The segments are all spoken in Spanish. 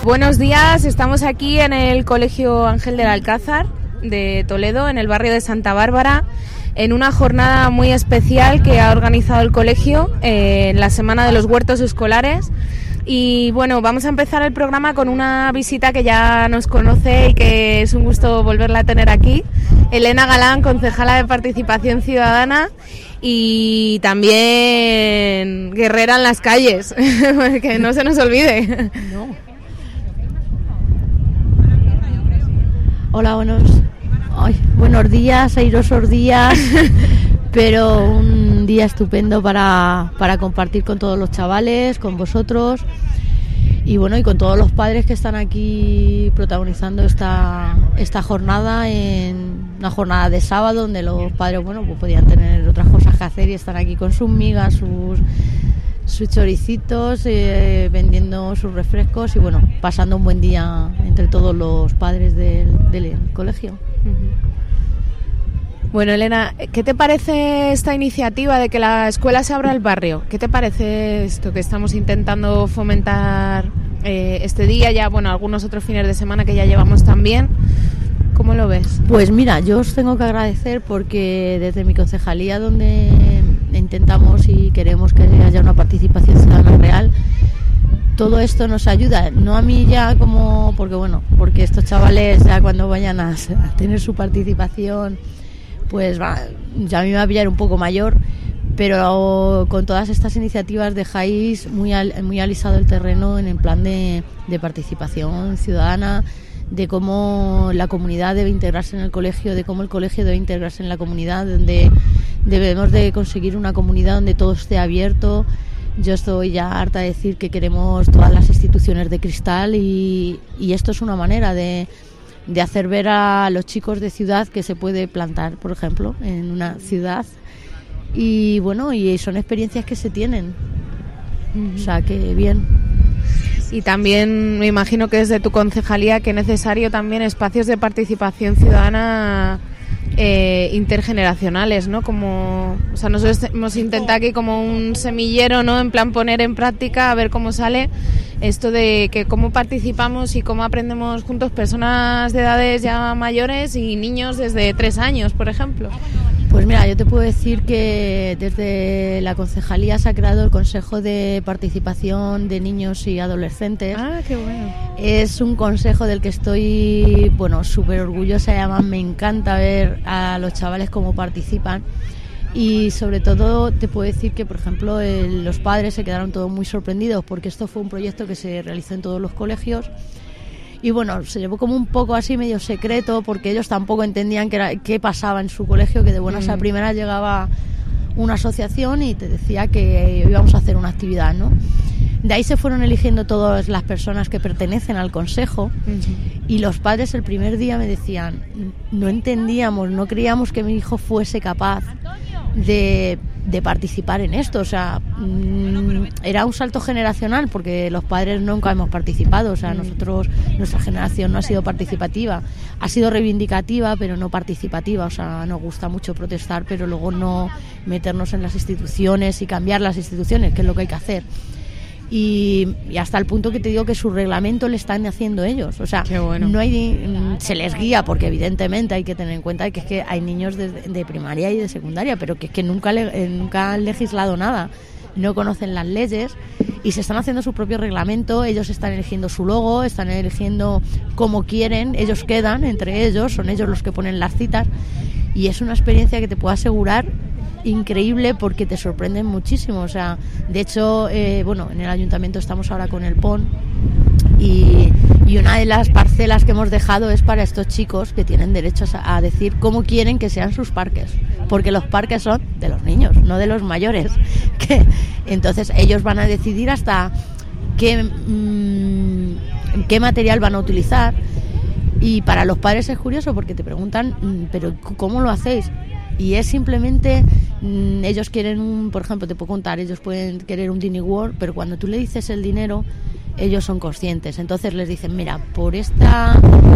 Buenos días, estamos aquí en el Colegio Ángel del Alcázar de Toledo, en el barrio de Santa Bárbara, en una jornada muy especial que ha organizado el colegio en la Semana de los Huertos Escolares. Y bueno, vamos a empezar el programa con una visita que ya nos conoce y que es un gusto volverla a tener aquí. Elena Galán, concejala de Participación Ciudadana y también guerrera en las calles, que no se nos olvide. No. Hola, buenos días, airosos días, pero un día estupendo para compartir con todos los chavales, con vosotros y bueno, y con todos los padres que están aquí protagonizando esta jornada, en una jornada de sábado donde los padres, bueno, pues podían tener otras cosas que hacer y están aquí con sus migas, sus choricitos, vendiendo sus refrescos y bueno, pasando un buen día entre todos los padres del colegio. Bueno, Elena, ¿qué te parece esta iniciativa de que la escuela se abra al barrio? ¿Qué te parece esto que estamos intentando fomentar este día? Ya, bueno, algunos otros fines de semana que ya llevamos también. ¿Cómo lo ves? Pues mira, yo os tengo que agradecer porque desde mi concejalía, donde intentamos y queremos que haya una participación ciudadana real, todo esto nos ayuda, no a mí ya porque estos chavales ya cuando vayan a tener su participación, pues ya a mí me va a pillar un poco mayor, pero con todas estas iniciativas dejáis muy alisado el terreno en el plan de participación ciudadana, de cómo la comunidad debe integrarse en el colegio, de cómo el colegio debe integrarse en la comunidad, donde debemos de conseguir una comunidad donde todo esté abierto. Yo estoy ya harta de decir que queremos todas las instituciones de cristal y esto es una manera de hacer ver a los chicos de ciudad que se puede plantar, por ejemplo, en una ciudad. Y bueno, y son experiencias que se tienen. O sea, que bien. Y también me imagino que desde tu concejalía que es necesario también espacios de participación ciudadana intergeneracionales, ¿no? Nosotros hemos intentado aquí como un semillero, ¿no? En plan poner en práctica a ver cómo sale esto de que cómo participamos y cómo aprendemos juntos personas de edades ya mayores y niños desde 3 años, por ejemplo. Pues mira, yo te puedo decir que desde la concejalía se ha creado el Consejo de Participación de Niños y Adolescentes. Ah, qué bueno. Es un consejo del que estoy, súper orgullosa y además me encanta ver a los chavales cómo participan. Y sobre todo te puedo decir que, por ejemplo, los padres se quedaron todos muy sorprendidos porque esto fue un proyecto que se realizó en todos los colegios. Y bueno, se llevó como un poco así medio secreto porque ellos tampoco entendían qué pasaba en su colegio, que de buenas a primeras llegaba una asociación y te decía que íbamos a hacer una actividad, ¿no? De ahí se fueron eligiendo todas las personas que pertenecen al consejo y los padres el primer día me decían, no entendíamos, no creíamos que mi hijo fuese capaz de participar en esto, o sea, era un salto generacional porque los padres nunca hemos participado, o sea, nuestra generación no ha sido participativa, ha sido reivindicativa pero no participativa, o sea, nos gusta mucho protestar pero luego no meternos en las instituciones y cambiar las instituciones, que es lo que hay que hacer. Y hasta el punto que te digo que su reglamento le están haciendo ellos, o sea, bueno. Se les guía porque evidentemente hay que tener en cuenta que es que hay niños de primaria y de secundaria, pero que es que nunca han legislado nada, no conocen las leyes y se están haciendo su propio reglamento, ellos están eligiendo su logo, están eligiendo cómo quieren, ellos quedan entre ellos, son ellos los que ponen las citas y es una experiencia que te puedo asegurar increíble porque te sorprenden muchísimo, o sea, de hecho, en el ayuntamiento estamos ahora con el PON y una de las parcelas que hemos dejado es para estos chicos que tienen derecho a decir cómo quieren que sean sus parques, porque los parques son de los niños, no de los mayores, entonces ellos van a decidir hasta qué material van a utilizar y para los padres es curioso porque te preguntan, pero ¿cómo lo hacéis? Y es simplemente, ellos quieren, por ejemplo, te puedo contar, ellos pueden querer un Dini World, pero cuando tú le dices el dinero, ellos son conscientes. Entonces les dicen, mira, por esta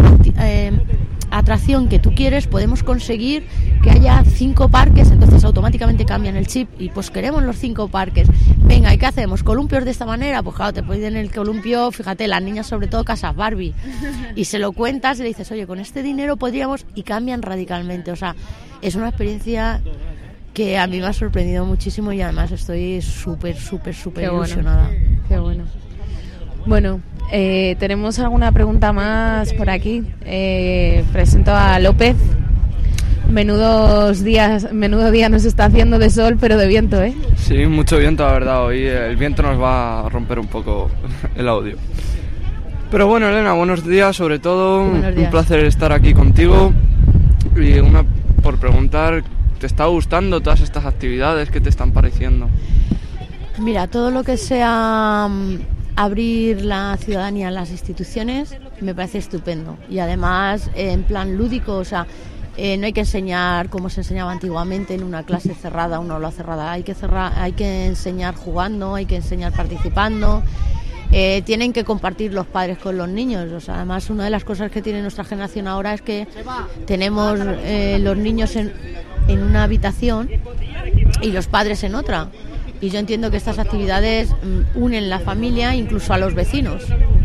atracción que tú quieres, podemos conseguir que haya 5 parques, entonces automáticamente cambian el chip y pues queremos los 5 parques. venga, ¿y qué hacemos? ¿Columpios de esta manera? Pues claro, te pones en el columpio, fíjate, las niñas sobre todo casas Barbie, y se lo cuentas y le dices, oye, con este dinero podríamos, y cambian radicalmente. O sea, es una experiencia que a mí me ha sorprendido muchísimo y además estoy súper ilusionada. Qué bueno. Bueno, tenemos alguna pregunta más por aquí. Presento a López. Menudo día nos está haciendo de sol, pero de viento, ¿eh? Sí, mucho viento, la verdad. Hoy el viento nos va a romper un poco el audio. Pero bueno, Elena, buenos días, sobre todo. Buenos días. Un placer estar aquí contigo. Y por preguntar, ¿te está gustando todas estas actividades? ¿Qué te están pareciendo? Mira, todo lo que sea abrir la ciudadanía en las instituciones me parece estupendo. Y además, en plan lúdico, o sea, no hay que enseñar como se enseñaba antiguamente en una clase cerrada, una aula cerrada. Hay que enseñar jugando, hay que enseñar participando. Tienen que compartir los padres con los niños. O sea, además, una de las cosas que tiene nuestra generación ahora es que tenemos los niños en una habitación y los padres en otra. Y yo entiendo que estas actividades unen la familia, incluso a los vecinos.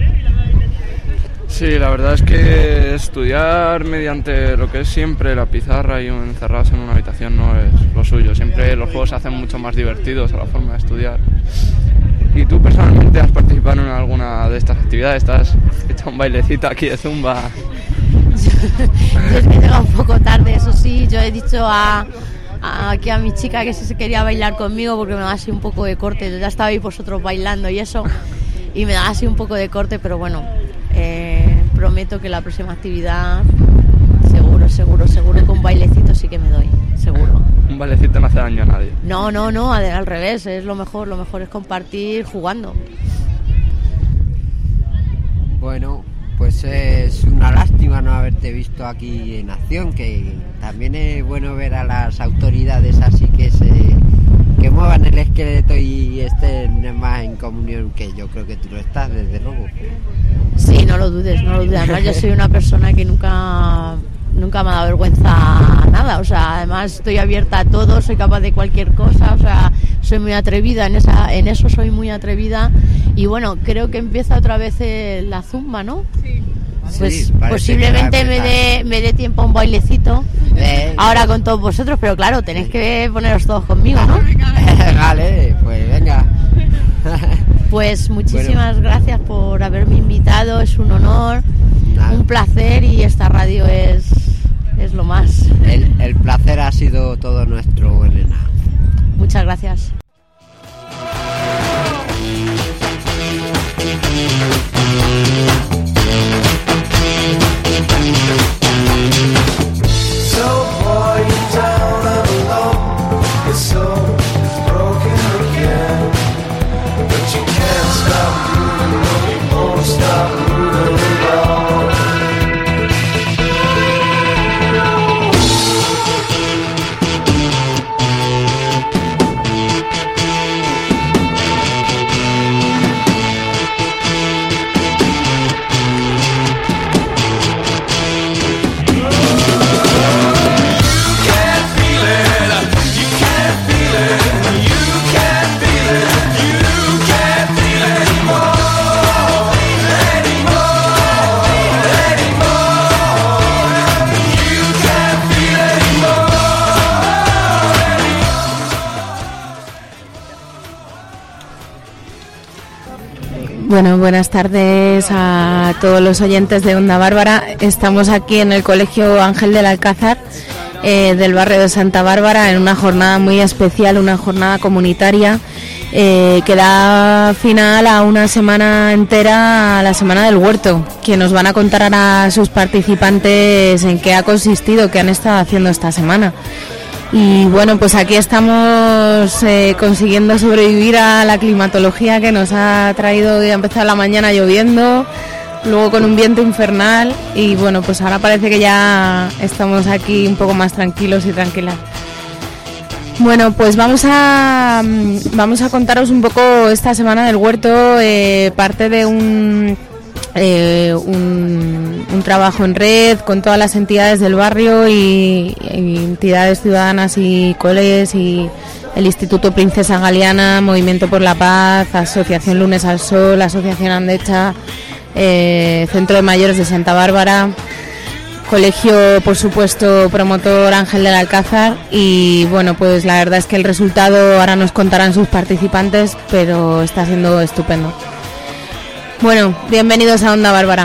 Sí, la verdad es que estudiar mediante lo que es siempre la pizarra y encerrados en una habitación no es lo suyo. Siempre los juegos se hacen mucho más divertidos a la forma de estudiar. ¿Y tú personalmente has participado en alguna de estas actividades? ¿Te has hecho un bailecito aquí de zumba? Yo es que he llegado un poco tarde, eso sí. Yo he dicho aquí a mi chica que si se quería bailar conmigo porque me da así un poco de corte. Yo ya estabais vosotros bailando y eso, y me da así un poco de corte, pero bueno, prometo que la próxima actividad seguro que un bailecito sí que me doy, seguro. Un bailecito no hace daño a nadie. No, al revés, es lo mejor es compartir jugando. Bueno, pues es una lástima no haberte visto aquí en acción, que también es bueno ver a las autoridades así que muevan el esqueleto y estén más en comunión, que yo creo que tú lo estás, desde luego. Sí, no lo dudes. Además, yo soy una persona que nunca me ha dado vergüenza nada. O sea, además estoy abierta a todo, soy capaz de cualquier cosa. O sea, soy muy atrevida, en eso soy muy atrevida. Y bueno, creo que empieza otra vez la zumba, ¿no? Sí. Pues sí, posiblemente me dé tiempo a un bailecito ahora con todos vosotros, pero claro, tenéis que poneros todos conmigo, ¿no? Vale, pues venga. Pues muchísimas gracias por haberme invitado, es un honor, un placer, y esta radio es lo más. El placer ha sido todo nuestro, Elena. Muchas gracias. Bueno, buenas tardes a todos los oyentes de Onda Bárbara. Estamos aquí en el Colegio Ángel del Alcázar del barrio de Santa Bárbara en una jornada muy especial, una jornada comunitaria que da final a una semana entera, a la Semana del Huerto, que nos van a contar ahora sus participantes en qué ha consistido, qué han estado haciendo esta semana. Y bueno, pues aquí estamos consiguiendo sobrevivir a la climatología que nos ha traído. Ya empezó la mañana lloviendo, luego con un viento infernal, y bueno, pues ahora parece que ya estamos aquí un poco más tranquilos y tranquilas. Bueno, pues vamos a contaros un poco esta Semana del Huerto, parte de un trabajo en red con todas las entidades del barrio y entidades ciudadanas y coles y el Instituto Princesa Galiana, Movimiento por la Paz, Asociación Lunes al Sol, Asociación Andecha, Centro de Mayores de Santa Bárbara, colegio, por supuesto, promotor Ángel del Alcázar. Y bueno, pues la verdad es que el resultado ahora nos contarán sus participantes, pero está siendo estupendo. Bueno, bienvenidos a Onda Bárbara.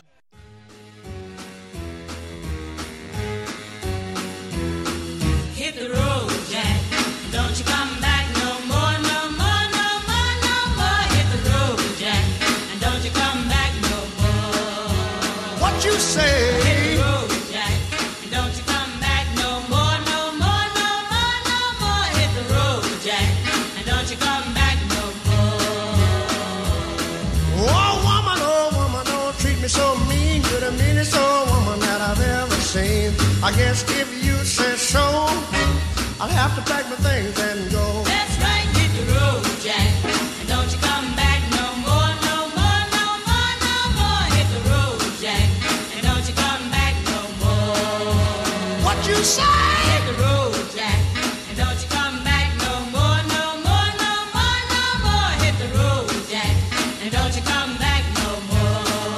I guess if you say so, I'll have to pack my things and go. That's right, hit the road, Jack, and don't you come back no more, no more, no more, no more. Hit the road, Jack, and don't you come back no more. What you say? Hit the road, Jack, and don't you come back no more, no more, no more, no more. Hit the road, Jack, and don't you come back no more.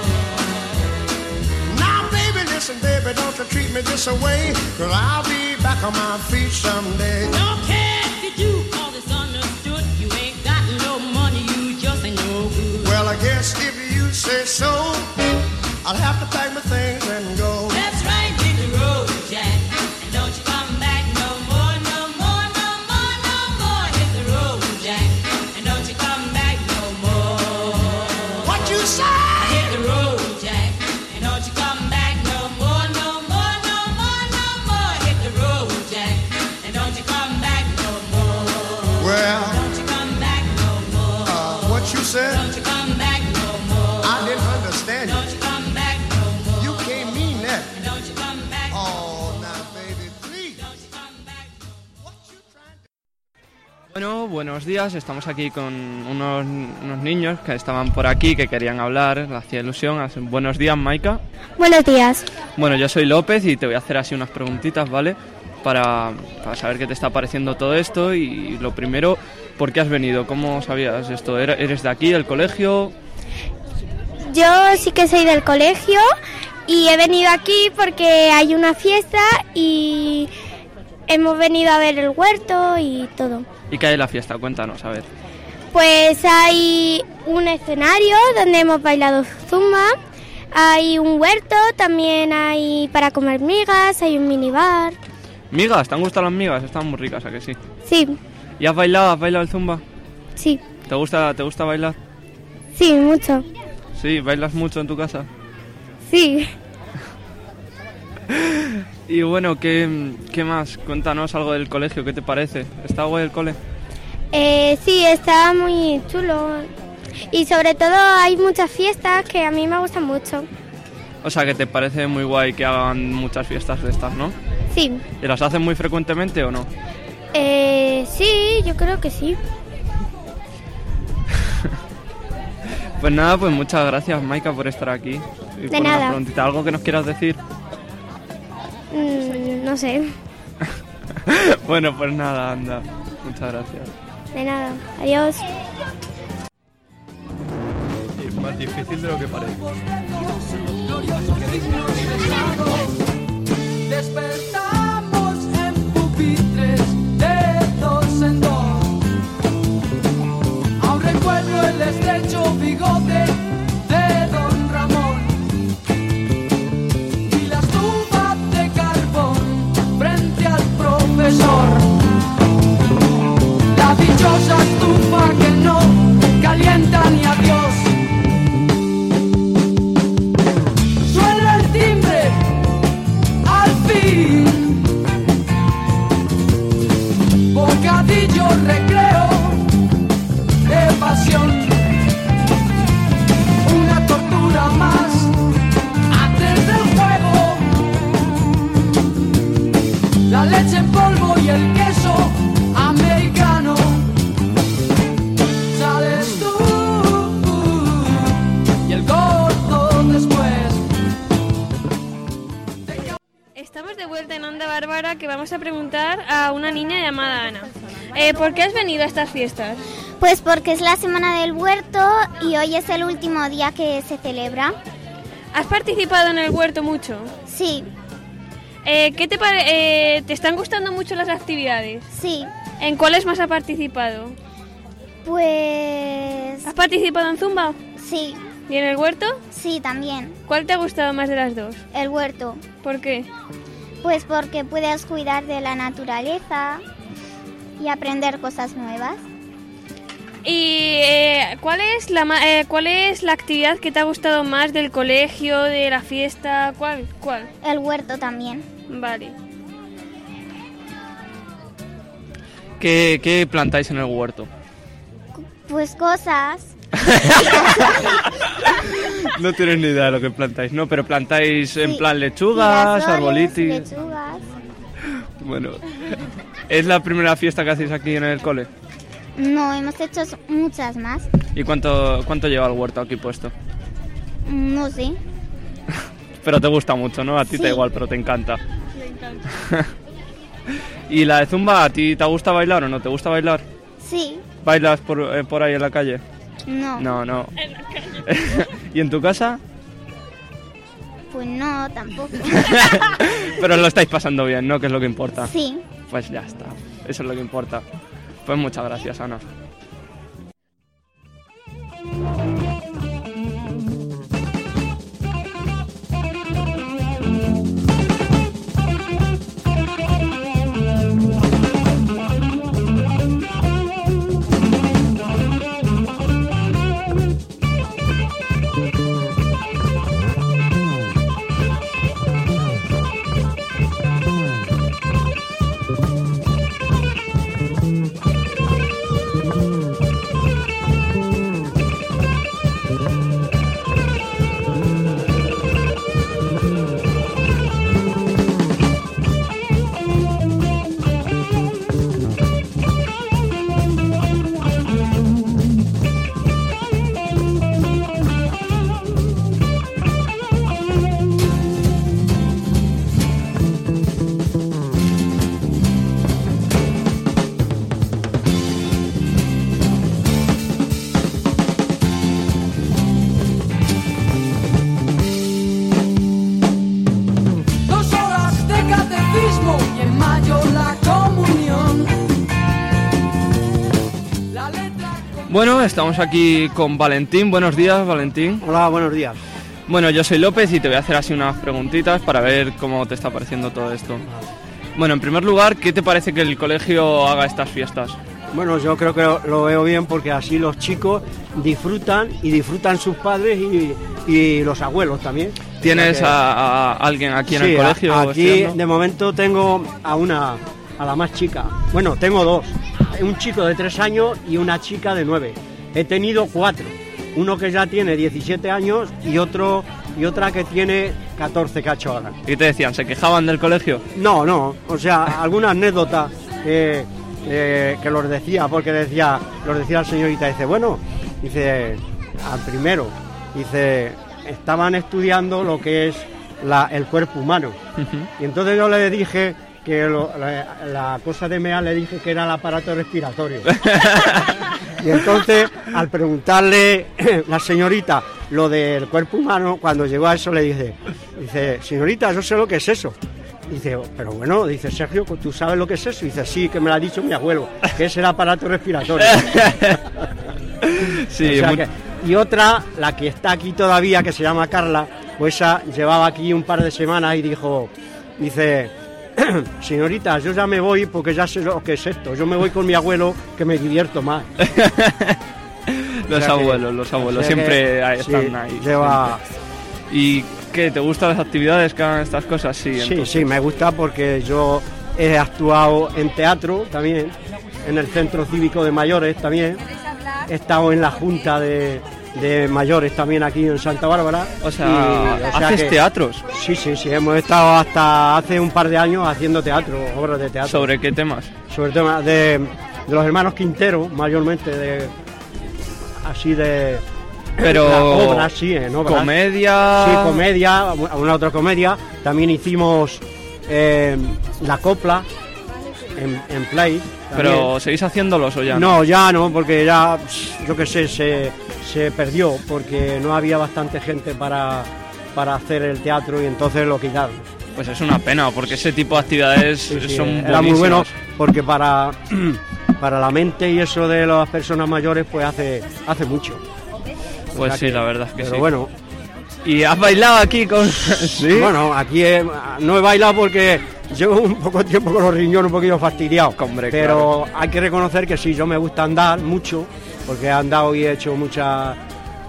Now, baby, listen, baby, don't you treat me this away, 'cause I'll be back on my feet someday. Don't care if you do, all this understood. You ain't got no money, you just ain't no good. Well, I guess if you say so, I'll have to pack my things and go. That's right, hit the road, Jack, and don't you come back no more, no more, no more, no more. Hit the road, Jack, and don't you come back no more. What you say? Hit the road, Jack, and don't you come back no more, no more, no more, no more. Hit the road, Jack, and don't you come back no more. Well, Don't you come back no more. what you said? Don't you come back no more. I didn't understand Don't you come back no more. you. You can't mean that. Don't you come back no more. Oh, now, baby, please. Don't you come back no more. What you trying to... Bueno, buenos días, estamos aquí con unos niños que estaban por aquí, que querían hablar, les hacía ilusión. Buenos días, Maika. Buenos días. Bueno, yo soy López y te voy a hacer así unas preguntitas, ¿vale? Para saber qué te está pareciendo todo esto. Y lo primero, ¿por qué has venido? ¿Cómo sabías esto? ¿Eres de aquí, del colegio? Yo sí que soy del colegio y he venido aquí porque hay una fiesta y hemos venido a ver el huerto y todo. ¿Y qué hay en la fiesta? Cuéntanos, a ver. Pues hay un escenario donde hemos bailado zumba, hay un huerto, también hay para comer migas, hay un minibar. ¿Migas? ¿Te han gustado las migas? Están muy ricas, ¿a que sí? Sí, ¿Y has bailado el zumba? sí, ¿Te gusta bailar? sí, mucho. Sí, ¿bailas mucho en tu casa? Sí. Y bueno, ¿qué más? Cuéntanos algo del colegio, ¿qué te parece? ¿Está guay el cole? Sí, está muy chulo. Y sobre todo hay muchas fiestas que a mí me gustan mucho. O sea, que te parece muy guay que hagan muchas fiestas de estas, ¿no? Sí. ¿Y las hacen muy frecuentemente o no? Sí, yo creo que sí. Pues nada, pues muchas gracias, Maika, por estar aquí. Y por nada. una preguntita. ¿Algo que nos quieras decir? No sé. Bueno, pues nada, anda. Muchas gracias. De nada. Adiós. Es más difícil de lo que parece. Despertamos en pupitres de dos en dos. Aún recuerdo el estrecho bigote de don Ramón y la estufa de carbón frente al profesor. La dichosa estufa que no calienta ni a Dios. Suena el timbre al fin. Bocadillo, recreo, evasión. Una tortura más antes del juego. La leche en polvo y el queso americano. Sales tú y el gordo después. Estamos de vuelta en Onda Bárbara, que vamos a preguntar a una niña llamada Ana. ¿Por qué has venido a estas fiestas? Pues porque es la Semana del Huerto y hoy es el último día que se celebra. ¿Has participado en el huerto mucho? Sí. ¿Te están gustando mucho las actividades? Sí. ¿En cuáles más has participado? Pues... ¿Has participado en Zumba? Sí. ¿Y en el huerto? Sí, también. ¿Cuál te ha gustado más de las dos? El huerto. ¿Por qué? Pues porque puedes cuidar de la naturaleza y aprender cosas nuevas. ¿Y cuál es la actividad que te ha gustado más del colegio, de la fiesta? ¿Cuál? El huerto también. Vale. ¿Qué plantáis en el huerto? Pues cosas. No tienes ni idea de lo que plantáis, ¿no? Pero plantáis en plan lechugas, girasoles, arbolitis. lechugas. Bueno, ¿es la primera fiesta que hacéis aquí en el cole? No, hemos hecho muchas más. ¿Y cuánto lleva el huerto aquí puesto? No sé. Pero te gusta mucho, ¿no? A ti te da igual, pero te encanta. Me encanta. ¿Y la de Zumba, a ti te gusta bailar o no te gusta bailar? Sí. ¿Bailas por ahí en la calle? No. No. ¿Y en tu casa? Pues no, tampoco. Pero lo estáis pasando bien, ¿no? Que es lo que importa. Sí. Pues ya está, eso es lo que importa. Pues muchas gracias, Ana. Bueno, estamos aquí con Valentín. Buenos días, Valentín. Hola, buenos días. Bueno, yo soy López y te voy a hacer así unas preguntitas para ver cómo te está pareciendo todo esto. Bueno, en primer lugar, ¿qué te parece que el colegio haga estas fiestas? Bueno, yo creo que lo veo bien porque así los chicos disfrutan y disfrutan sus padres y los abuelos también. ¿Tienes a alguien aquí en el colegio? Aquí estudiando? de momento tengo a la más chica. Bueno, tengo dos. Un chico de 3 años y una chica de 9. He tenido 4. Uno que ya tiene 17 años y otra que tiene 14 cachos ahora. ¿Y te decían? ¿Se quejaban del colegio? No. O sea, alguna anécdota que los decía, porque los decía la señorita, dice, bueno, dice, al primero, dice, estaban estudiando lo que es el cuerpo humano. Y entonces yo le dije que la cosa de mear le dije que era el aparato respiratorio. Y entonces, al preguntarle la señorita lo del cuerpo humano, cuando llegó a eso le dice, señorita, yo sé lo que es eso. Dice, pero bueno, dice, Sergio, ¿tú sabes lo que es eso? Dice, sí, que me lo ha dicho mi abuelo, que es el aparato respiratorio. Sí, o sea y otra, la que está aquí todavía, que se llama Carla, pues esa llevaba aquí un par de semanas y dice, señorita, yo ya me voy porque ya sé lo que es esto. Yo me voy con mi abuelo, que me divierto más. Los abuelos siempre están ahí. Lleva... ¿Y qué? ¿Te gustan las actividades que hagan estas cosas? Sí, me gusta porque yo he actuado en teatro también, en el Centro Cívico de Mayores también. He estado en la Junta de Mayores también aquí en Santa Bárbara. O sea, ¿haces teatros? Sí, hemos estado hasta hace un par de años haciendo teatro, obras de teatro. ¿Sobre qué temas? Sobre temas de los hermanos Quintero, mayormente, Pero obras, sí, en obras. ¿Comedia? Sí, comedia, una otra comedia. También hicimos la copla en play. Pero también. ¿seguís haciéndolos o ya? No, ya no, porque ya, yo qué sé, se perdió, porque no había bastante gente para hacer el teatro y entonces lo quitaron. Pues es una pena, porque ese tipo de actividades son era muy bueno, buenísimas. porque para la mente y eso de las personas mayores, pues hace mucho. Pues O sea sí, la verdad es que pero sí. bueno. ¿Y has bailado aquí con...? ¿Sí? Bueno, aquí no he bailado porque llevo un poco de tiempo con los riñones un poquito fastidiados. Hombre, pero claro. hay que reconocer que sí, yo me gusta andar mucho, porque he andado y he hecho mucho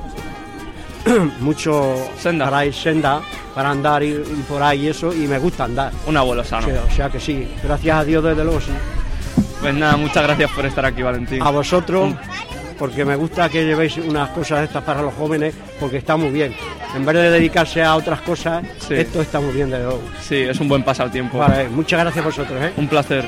senda para andar y por ahí y eso, y me gusta andar. Un abuelo sano. O sea que sí, gracias a Dios desde luego sí. Pues nada, muchas gracias por estar aquí, Valentín. A vosotros, porque me gusta que llevéis unas cosas estas para los jóvenes, porque está muy bien. En vez de dedicarse a otras cosas, Sí. esto está muy bien desde luego. Sí, es un buen pasatiempo. Vale, muchas gracias a vosotros. Un placer.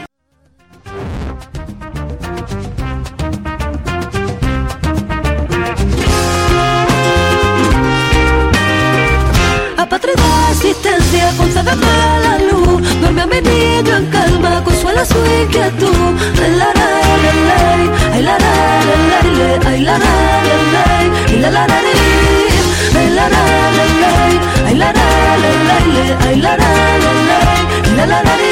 Apatre de existencia, concédeme la luz. Duerme a mi niño en calma, consuela su inquietud. Ay, la, la, la, la, ay, la, la, la, la, ay, la, la, la, la, ay, la, la, la, la, ay, la, la, la, la, ay, la, la, la, la, ay, la, la, la, la, ay, la, la, la, la.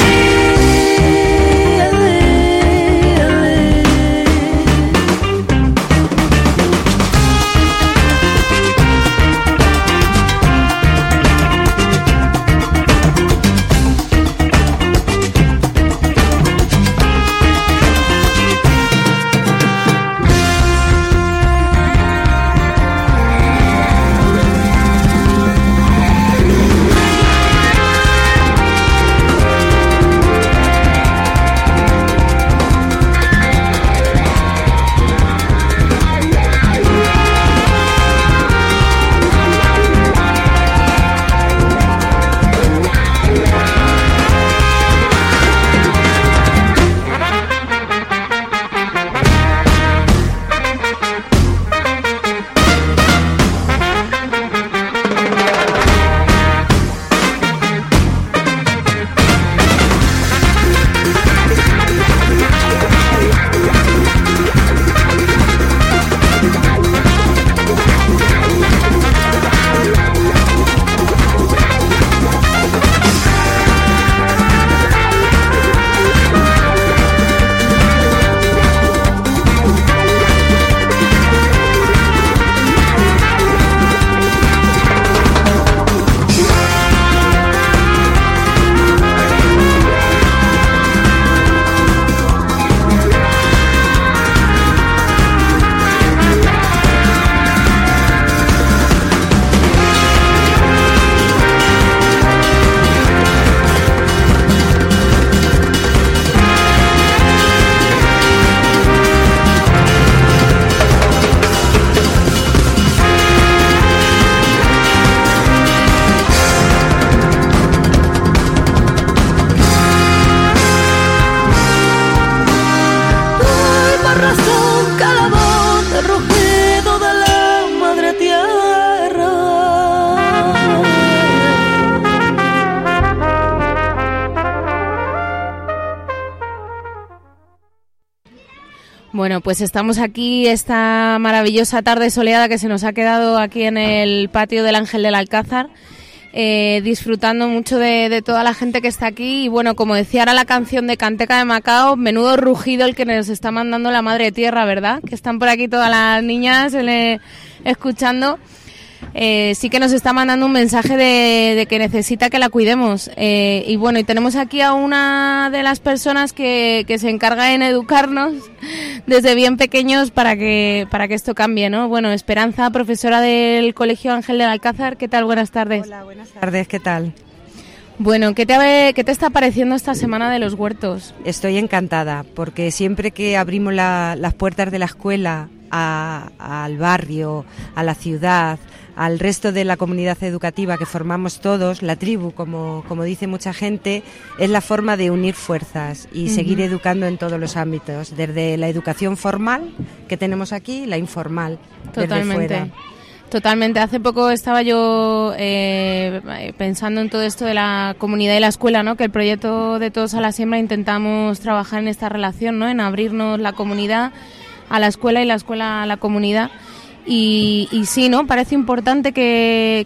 Bueno, pues estamos aquí esta maravillosa tarde soleada que se nos ha quedado aquí en el patio del Ángel del Alcázar, disfrutando mucho de toda la gente que está aquí. Y bueno, como decía ahora la canción de Canteca de Macao, menudo rugido el que nos está mandando la Madre Tierra, ¿verdad? Que están por aquí todas las niñas escuchando. Sí que nos está mandando un mensaje de que necesita que la cuidemos. Y bueno, y tenemos aquí a una de las personas que se encarga en educarnos desde bien pequeños para que esto cambie, ¿no? Bueno, Esperanza, profesora del Colegio Ángel del Alcázar, ¿qué tal? Buenas tardes. Hola, buenas tardes, ¿qué tal? Bueno, ¿qué te está pareciendo esta semana de los huertos? Estoy encantada, porque siempre que abrimos las puertas de la escuela al barrio, a la ciudad, al resto de la comunidad educativa que formamos todos, la tribu, como dice mucha gente, es la forma de unir fuerzas y seguir educando en todos los ámbitos, desde la educación formal que tenemos aquí, la informal, Totalmente. desde fuera. Totalmente. Hace poco estaba yo pensando en todo esto de la comunidad y la escuela, ¿no? Que el proyecto de Todos a la Siembra intentamos trabajar en esta relación, ¿no? En abrirnos la comunidad a la escuela y la escuela a la comunidad. Y sí, ¿no? Parece importante que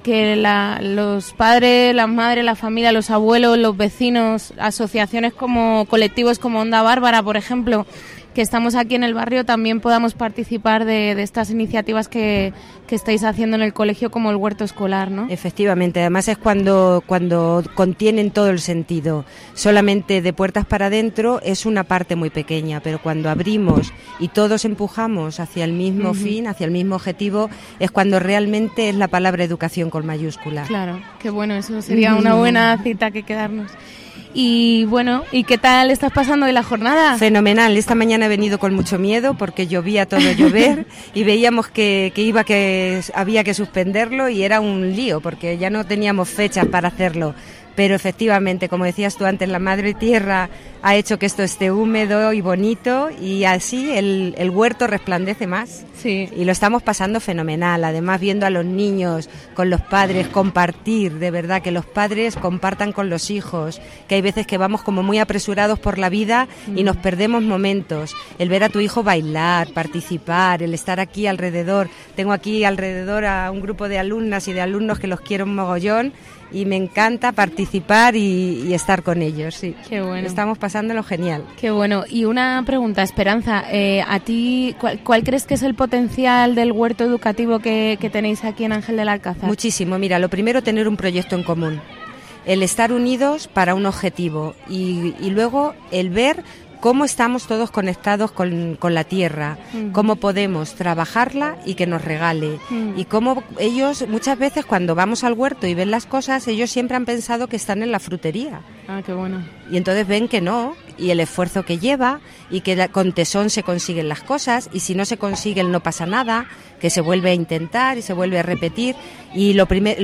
los padres, las madres, la familia, los abuelos, los vecinos, asociaciones como colectivos como Onda Bárbara, por ejemplo, que estamos aquí en el barrio, también podamos participar de estas iniciativas que estáis haciendo en el colegio, como el huerto escolar, ¿no? Efectivamente, además es cuando contienen todo el sentido. Solamente de puertas para adentro es una parte muy pequeña, pero cuando abrimos y todos empujamos hacia el mismo fin, hacia el mismo objetivo, es cuando realmente es la palabra educación con mayúscula. Claro, qué bueno, eso sería una buena cita que quedarnos. Y bueno, ¿y qué tal estás pasando hoy la jornada? Fenomenal. Esta mañana he venido con mucho miedo porque llovía todo llover y veíamos que había que suspenderlo y era un lío porque ya no teníamos fechas para hacerlo. Pero efectivamente, como decías tú antes, la Madre Tierra ha hecho que esto esté húmedo y bonito y así el huerto resplandece más. Sí. Y lo estamos pasando fenomenal. Además, viendo a los niños con los padres, compartir, de verdad, que los padres compartan con los hijos, que hay veces que vamos como muy apresurados por la vida y nos perdemos momentos. El ver a tu hijo bailar, participar, el estar aquí alrededor. Tengo aquí alrededor a un grupo de alumnas y de alumnos que los quiero un mogollón. Y me encanta participar y estar con ellos, sí. Qué bueno. Estamos pasándolo genial. Qué bueno. Y una pregunta, Esperanza, ¿a ti cuál crees que es el potencial del huerto educativo que tenéis aquí en Ángel del Alcázar? Muchísimo. Mira, lo primero, tener un proyecto en común. El estar unidos para un objetivo y luego el ver cómo estamos todos conectados con la tierra, cómo podemos trabajarla y que nos regale. Y cómo ellos, muchas veces cuando vamos al huerto y ven las cosas, ellos siempre han pensado que están en la frutería. Ah, qué bueno. Y entonces ven que no, y el esfuerzo que lleva, y que con tesón se consiguen las cosas, y si no se consiguen no pasa nada, que se vuelve a intentar y se vuelve a repetir. Y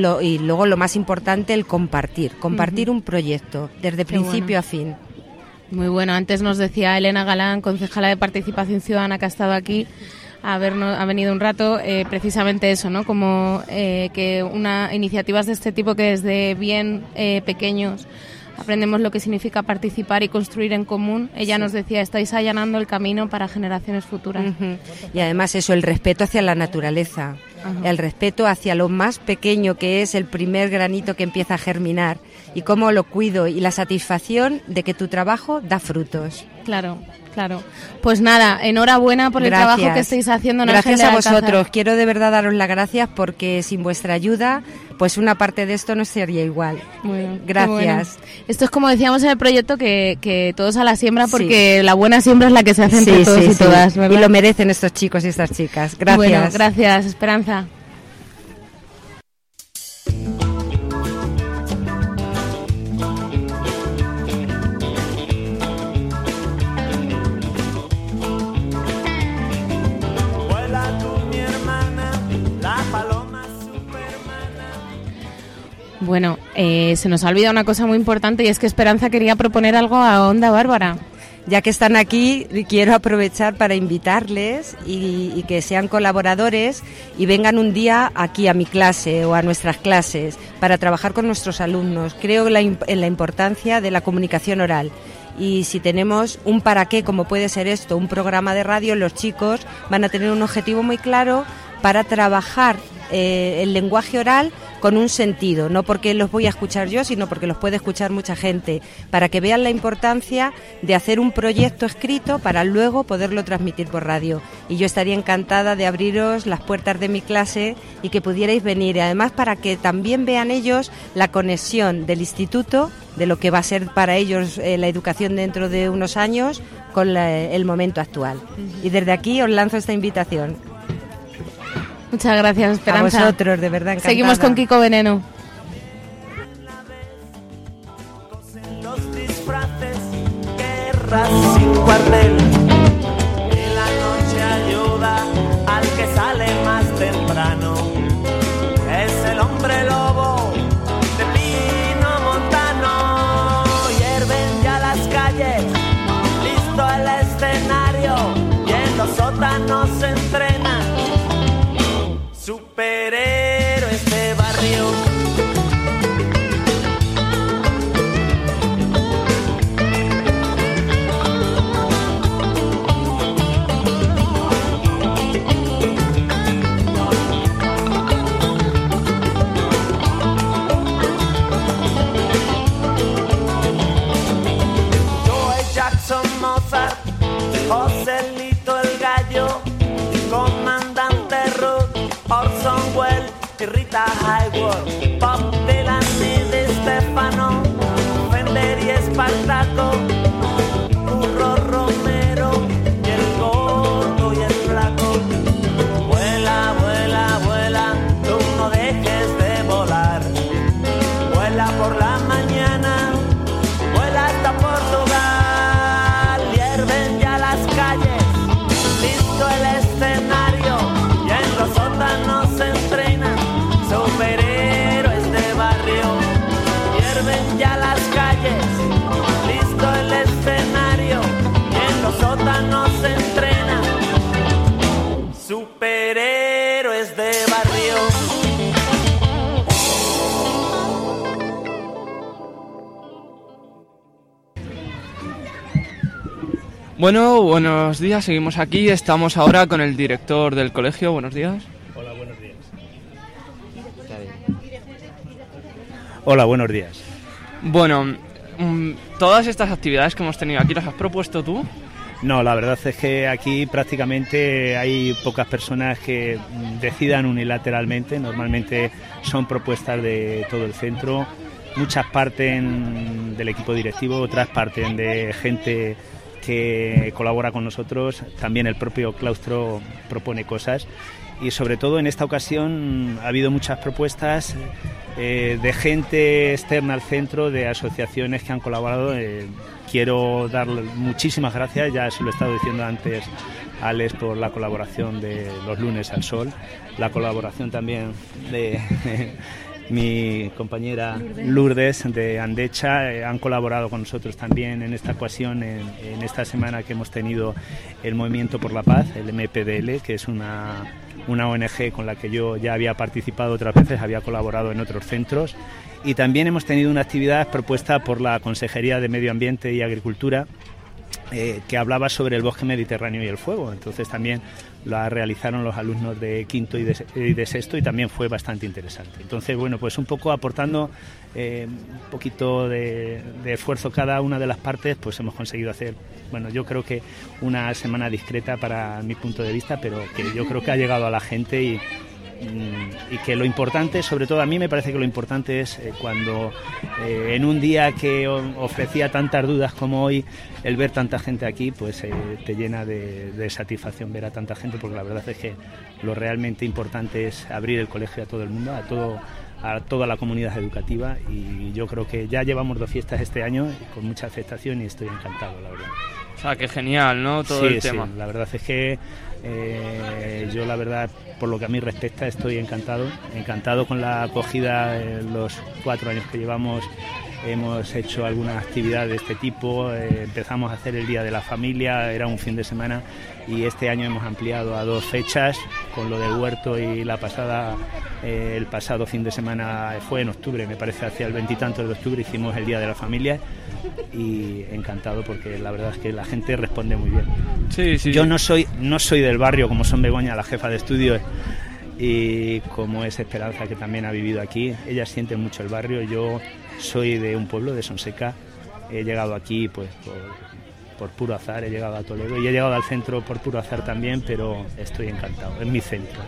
y luego lo más importante, el compartir un proyecto, desde principio a fin. Muy bueno. Antes nos decía Elena Galán, concejala de Participación Ciudadana, que ha estado aquí, ha venido un rato, precisamente eso, ¿no? Como que iniciativas de este tipo, que desde bien pequeños aprendemos lo que significa participar y construir en común. Ella nos decía, estáis allanando el camino para generaciones futuras. Y además eso, el respeto hacia la naturaleza, el respeto hacia lo más pequeño, que es el primer granito que empieza a germinar, y cómo lo cuido, y la satisfacción de que tu trabajo da frutos. Claro. Pues nada, enhorabuena por el trabajo que estáis haciendo en Ángel del Alcázar. Gracias a vosotros. Quiero de verdad daros las gracias porque sin vuestra ayuda, pues una parte de esto no sería igual. Bueno, gracias. Bueno. Esto es como decíamos en el proyecto, que todos a la siembra, porque la buena siembra es la que se hace entre todos y todas, ¿verdad? Y lo merecen estos chicos y estas chicas. Gracias. Bueno, gracias, Esperanza. Bueno, se nos ha olvidado una cosa muy importante, y es que Esperanza quería proponer algo a Onda Bárbara. Ya que están aquí, quiero aprovechar para invitarles y que sean colaboradores y vengan un día aquí a mi clase o a nuestras clases para trabajar con nuestros alumnos. Creo en la importancia de la comunicación oral. Y si tenemos un para qué, como puede ser esto, un programa de radio, los chicos van a tener un objetivo muy claro para trabajar el lenguaje oral con un sentido, no porque los voy a escuchar yo, sino porque los puede escuchar mucha gente, para que vean la importancia de hacer un proyecto escrito para luego poderlo transmitir por radio. Y yo estaría encantada de abriros las puertas de mi clase y que pudierais venir, y además para que también vean ellos la conexión del instituto, de lo que va a ser para ellos la educación dentro de unos años, con el momento actual. Y desde aquí os lanzo esta invitación. Muchas gracias, Esperanza. A vosotros, de verdad, encantada. Seguimos con Kiko Veneno. Los disfraces, guerras sin cuartel. Y la noche ayuda al que sale más temprano. Es el hombre lobo de Pino Montano. Hierven ya las calles, listo el escenario. Y en los sótanos se entrenan superhéroes. Rita Hayworth, Bob Dylan y Di Stefano, Fender y Espartaco, Curro Romero y el gordo y el flaco. Vuela, vuela, vuela, tú no dejes de volar. Vuela por la mañana, vuela hasta Portugal. Hierven ya las calles, listo el escenario, y en los sótanos se entrenan superhéroes de barrio. Hierven ya las calles, listo el escenario, y en los sótanos se entrenan superhéroes de barrio. Bueno, buenos días, seguimos aquí, estamos ahora con el director del colegio, buenos días. Hola, buenos días. Hola, buenos días. Bueno, todas estas actividades que hemos tenido aquí, ¿las has propuesto tú? No, la verdad es que aquí prácticamente hay pocas personas que decidan unilateralmente, normalmente son propuestas de todo el centro, muchas parten del equipo directivo, otras parten de gente que colabora con nosotros, también el propio claustro propone cosas y sobre todo en esta ocasión ha habido muchas propuestas de gente externa al centro, de asociaciones que han colaborado. Quiero darle muchísimas gracias, ya se lo he estado diciendo antes a Alex por la colaboración de los lunes al sol, la colaboración también de mi compañera Lourdes de Andecha, han colaborado con nosotros también en esta ocasión, en esta semana que hemos tenido el Movimiento por la Paz, el MPDL, que es una ONG con la que yo ya había participado otras veces, había colaborado en otros centros, y también hemos tenido una actividad propuesta por la Consejería de Medio Ambiente y Agricultura que hablaba sobre el bosque mediterráneo y el fuego. Entonces también la realizaron los alumnos de quinto y de sexto y también fue bastante interesante. Entonces, bueno, pues un poco aportando un poquito de esfuerzo cada una de las partes, pues hemos conseguido hacer, bueno, yo creo que una semana discreta para mi punto de vista, pero que yo creo que ha llegado a la gente y que lo importante, sobre todo a mí me parece que lo importante es cuando en un día que ofrecía tantas dudas como hoy, el ver tanta gente aquí, pues te llena de satisfacción ver a tanta gente, porque la verdad es que lo realmente importante es abrir el colegio a todo el mundo, a toda la comunidad educativa, y yo creo que ya llevamos 2 fiestas este año con mucha aceptación y estoy encantado, la verdad. O sea, que genial, ¿no? Todo el tema. Sí, la verdad es que yo, la verdad, por lo que a mí respecta, estoy encantado con la acogida. Los 4 años que llevamos hemos hecho alguna actividad de este tipo, empezamos a hacer el Día de la Familia, era un fin de semana, y este año hemos ampliado a 2 fechas, con lo del huerto y el pasado fin de semana fue en octubre, me parece, hacia el 20 y tantos de octubre hicimos el Día de la Familia, y encantado porque la verdad es que la gente responde muy bien. Sí, sí. Yo no soy del barrio como son Begoña, la jefa de estudios, y como es Esperanza, que también ha vivido aquí. Ellas sienten mucho el barrio. Yo soy de un pueblo, de Sonseca. He llegado aquí pues por puro azar, he llegado a Toledo y he llegado al centro por puro azar también, pero estoy encantado, es mi centro.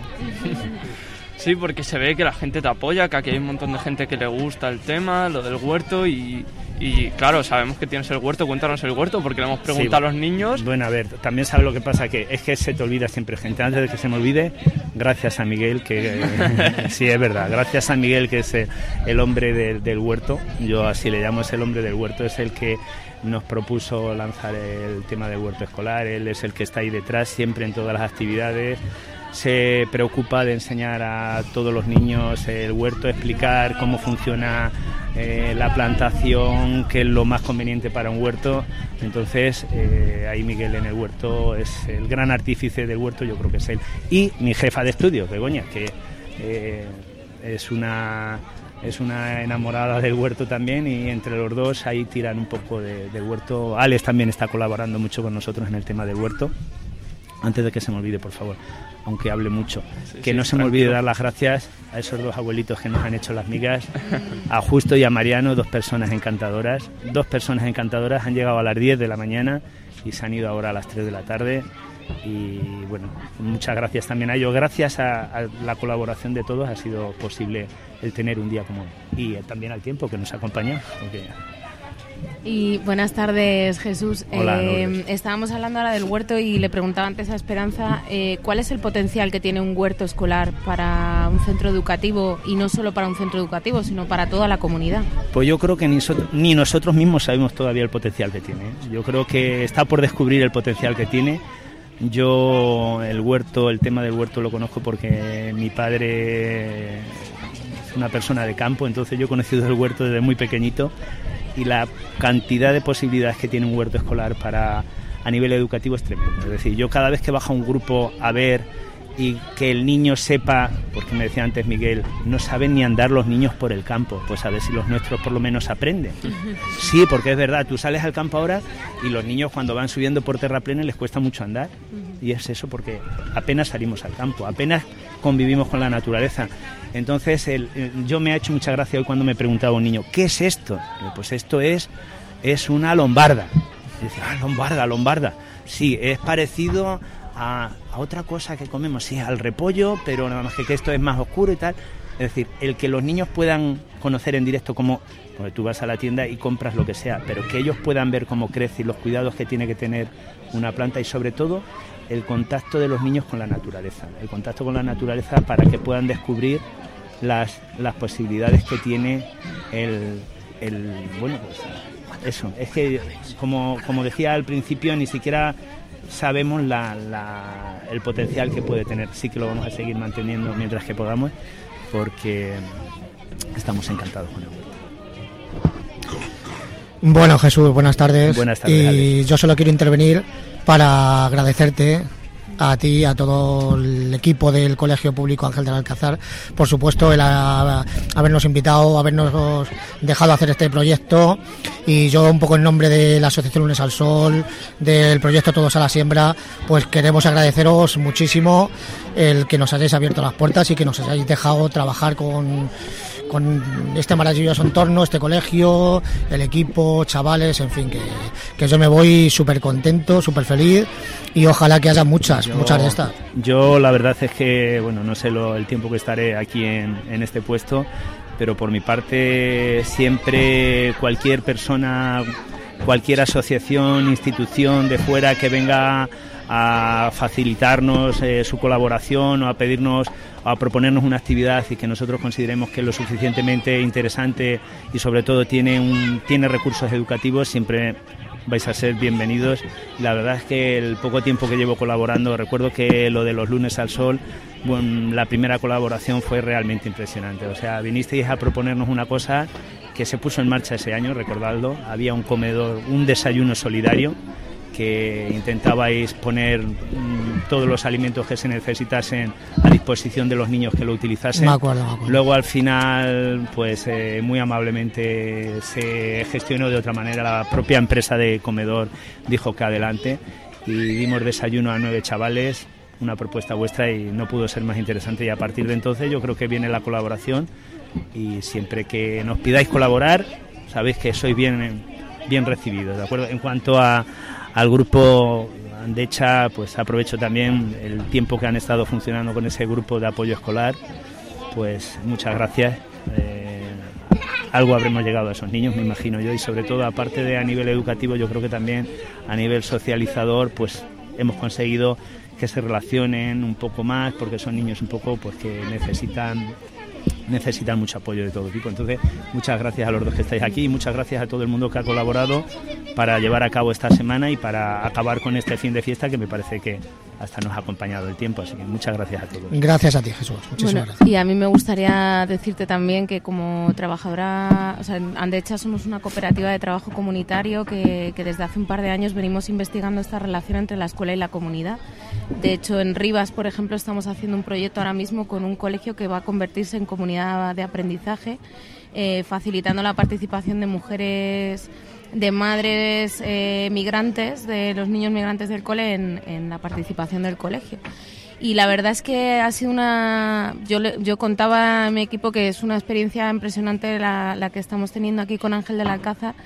Sí, porque se ve que la gente te apoya, que aquí hay un montón de gente que le gusta el tema, lo del huerto, y claro, sabemos que tienes el huerto. Cuéntanos el huerto, porque le hemos preguntado a los niños. Bueno, a ver, también sabes lo que pasa, que es que se te olvida siempre gente. Antes de que se me olvide, gracias a Miguel, que sí, es verdad, gracias a Miguel, que es el hombre del huerto, yo así le llamo, es el hombre del huerto, es el que nos propuso lanzar el tema del huerto escolar. Él es el que está ahí detrás siempre en todas las actividades. Se preocupa de enseñar a todos los niños el huerto, explicar cómo funciona la plantación, qué es lo más conveniente para un huerto. Entonces, ahí Miguel en el huerto es el gran artífice del huerto, yo creo que es él. Y mi jefa de estudios, Begoña, que es una enamorada del huerto también, y entre los dos ahí tiran un poco del huerto. Alex también está colaborando mucho con nosotros en el tema del huerto. Antes de que se me olvide, por favor, aunque hable mucho, que no se me olvide dar las gracias a esos 2 abuelitos que nos han hecho las migas, a Justo y a Mariano, 2 personas encantadoras. 2 personas encantadoras han llegado a las 10 de la mañana y se han ido ahora a las 3 de la tarde. y bueno, muchas gracias también a ellos. Gracias a la colaboración de todos ha sido posible el tener un día como hoy, y también al tiempo que nos acompaña. Y buenas tardes, Jesús. Hola, estábamos hablando ahora del huerto y le preguntaba antes a Esperanza cuál es el potencial que tiene un huerto escolar para un centro educativo, y no solo para un centro educativo, sino para toda la comunidad. Pues yo creo que ni nosotros mismos sabemos todavía el potencial que tiene. Yo creo que está por descubrir el potencial que tiene. Yo el tema del huerto lo conozco porque mi padre es una persona de campo, entonces yo he conocido el huerto desde muy pequeñito, y la cantidad de posibilidades que tiene un huerto escolar a nivel educativo es tremendo. Es decir, yo cada vez que baja un grupo a ver y que el niño sepa, porque me decía antes Miguel, no saben ni andar los niños por el campo, pues a ver si los nuestros por lo menos aprenden. Sí, porque es verdad, tú sales al campo ahora y los niños cuando van subiendo por terraplén les cuesta mucho andar, y es eso porque apenas salimos al campo, apenas convivimos con la naturaleza. Entonces yo me ha hecho mucha gracia hoy cuando me preguntaba un niño, ¿qué es esto? Pues esto es una lombarda. Y dice, lombarda. Sí, es parecido a otra cosa que comemos, sí, al repollo, pero nada más que esto es más oscuro y tal. Es decir, el que los niños puedan conocer en directo cómo, porque tú vas a la tienda y compras lo que sea, pero que ellos puedan ver cómo crece y los cuidados que tiene que tener una planta, y sobre todo el contacto de los niños con la naturaleza. El contacto con la naturaleza para que puedan descubrir las posibilidades que tiene bueno, pues eso. Es que, como decía al principio, ni siquiera sabemos el potencial que puede tener. Sí que lo vamos a seguir manteniendo mientras que podamos, porque estamos encantados con el huerto. Bueno, Jesús, buenas tardes. Buenas tardes, y Alex. yo solo quiero intervenir para agradecerte a ti, a todo el equipo del Colegio Público Ángel del Alcázar, por supuesto, el habernos invitado, habernos dejado hacer este proyecto, y yo un poco en nombre de la Asociación Lunes al Sol, del proyecto Todos a la Siembra, pues queremos agradeceros muchísimo el que nos hayáis abierto las puertas y que nos hayáis dejado trabajar con este maravilloso entorno, este colegio, el equipo, chavales, en fin, que yo me voy súper contento, súper feliz, y ojalá que haya muchas de estas. Yo la verdad es que, bueno, no sé el tiempo que estaré aquí en este puesto, pero por mi parte siempre cualquier persona, cualquier asociación, institución de fuera que venga a facilitarnos su colaboración o a pedirnos, a proponernos una actividad y que nosotros consideremos que es lo suficientemente interesante y sobre todo tiene recursos educativos, siempre vais a ser bienvenidos. La verdad es que el poco tiempo que llevo colaborando, recuerdo que lo de los Lunes al Sol, bueno, la primera colaboración fue realmente impresionante. O sea, vinisteis a proponernos una cosa que se puso en marcha ese año, recordadlo. Había un comedor, un desayuno solidario, que intentabais poner todos los alimentos que se necesitasen a disposición de los niños que lo utilizasen. Me acuerdo. Luego al final, pues muy amablemente se gestionó de otra manera. La propia empresa de comedor dijo que adelante, y dimos desayuno a 9 chavales, una propuesta vuestra, y no pudo ser más interesante. Y a partir de entonces yo creo que viene la colaboración, y siempre que nos pidáis colaborar, sabéis que sois bien recibidos, ¿de acuerdo? En cuanto al grupo Andecha, pues aprovecho también el tiempo que han estado funcionando con ese grupo de apoyo escolar, pues muchas gracias. Algo habremos llegado a esos niños, me imagino yo, y sobre todo, aparte de a nivel educativo, yo creo que también a nivel socializador, pues hemos conseguido que se relacionen un poco más, porque son niños un poco pues que necesitan mucho apoyo de todo tipo. Entonces, muchas gracias a los dos que estáis aquí, y muchas gracias a todo el mundo que ha colaborado para llevar a cabo esta semana y para acabar con este fin de fiesta, que me parece que hasta nos ha acompañado el tiempo. Así que muchas gracias a todos. Gracias a ti, Jesús. Muchísimas gracias. Y a mí me gustaría decirte también que como trabajadora, o sea, en Andecha somos una cooperativa de trabajo comunitario que desde hace un par de años venimos investigando esta relación entre la escuela y la comunidad. De hecho, en Rivas, por ejemplo, estamos haciendo un proyecto ahora mismo con un colegio que va a convertirse en comunidad de aprendizaje, facilitando la participación de mujeres, de madres migrantes, de los niños migrantes del cole en la participación del colegio. Y la verdad es que ha sido yo contaba a mi equipo que es una experiencia impresionante la que estamos teniendo aquí con Ángel del Alcázar,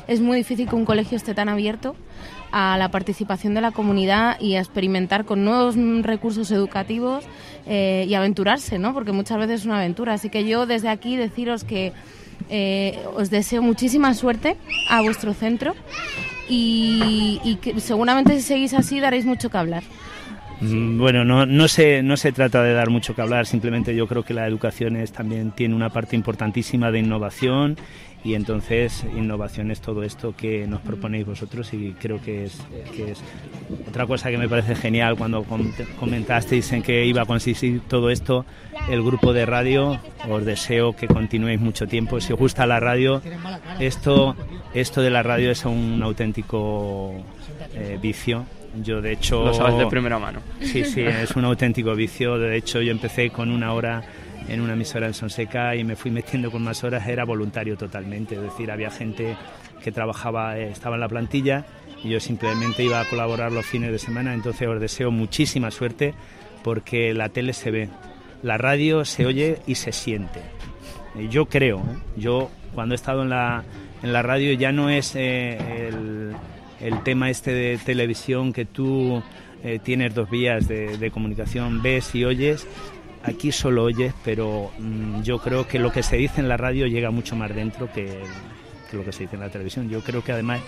es muy difícil que un colegio esté tan abierto a la participación de la comunidad y a experimentar con nuevos recursos educativos y aventurarse, ¿no? Porque muchas veces es una aventura. Así que yo desde aquí deciros que os deseo muchísima suerte a vuestro centro y que seguramente si seguís así daréis mucho que hablar. Bueno, no se trata de dar mucho que hablar, simplemente yo creo que la educación también tiene una parte importantísima de innovación y entonces innovación es todo esto que nos proponéis vosotros y creo que es otra cosa que me parece genial cuando comentasteis en que iba a consistir todo esto, el grupo de radio. Os deseo que continuéis mucho tiempo. Si os gusta la radio, esto de la radio es un auténtico vicio. Yo de hecho... Lo sabes de primera mano. Sí, es un auténtico vicio. De hecho yo empecé con 1 hora en una emisora en Sonseca y me fui metiendo con más horas, era voluntario totalmente, es decir, había gente que trabajaba, estaba en la plantilla y yo simplemente iba a colaborar los fines de semana. Entonces os deseo muchísima suerte porque la tele se ve, la radio se oye y se siente. Yo creo, yo cuando he estado en la radio ya no es el tema este de televisión que tú tienes 2 vías de comunicación, ves y oyes. Aquí solo oyes, pero yo creo que lo que se dice en la radio llega mucho más dentro que lo que se dice en la televisión. Yo creo que además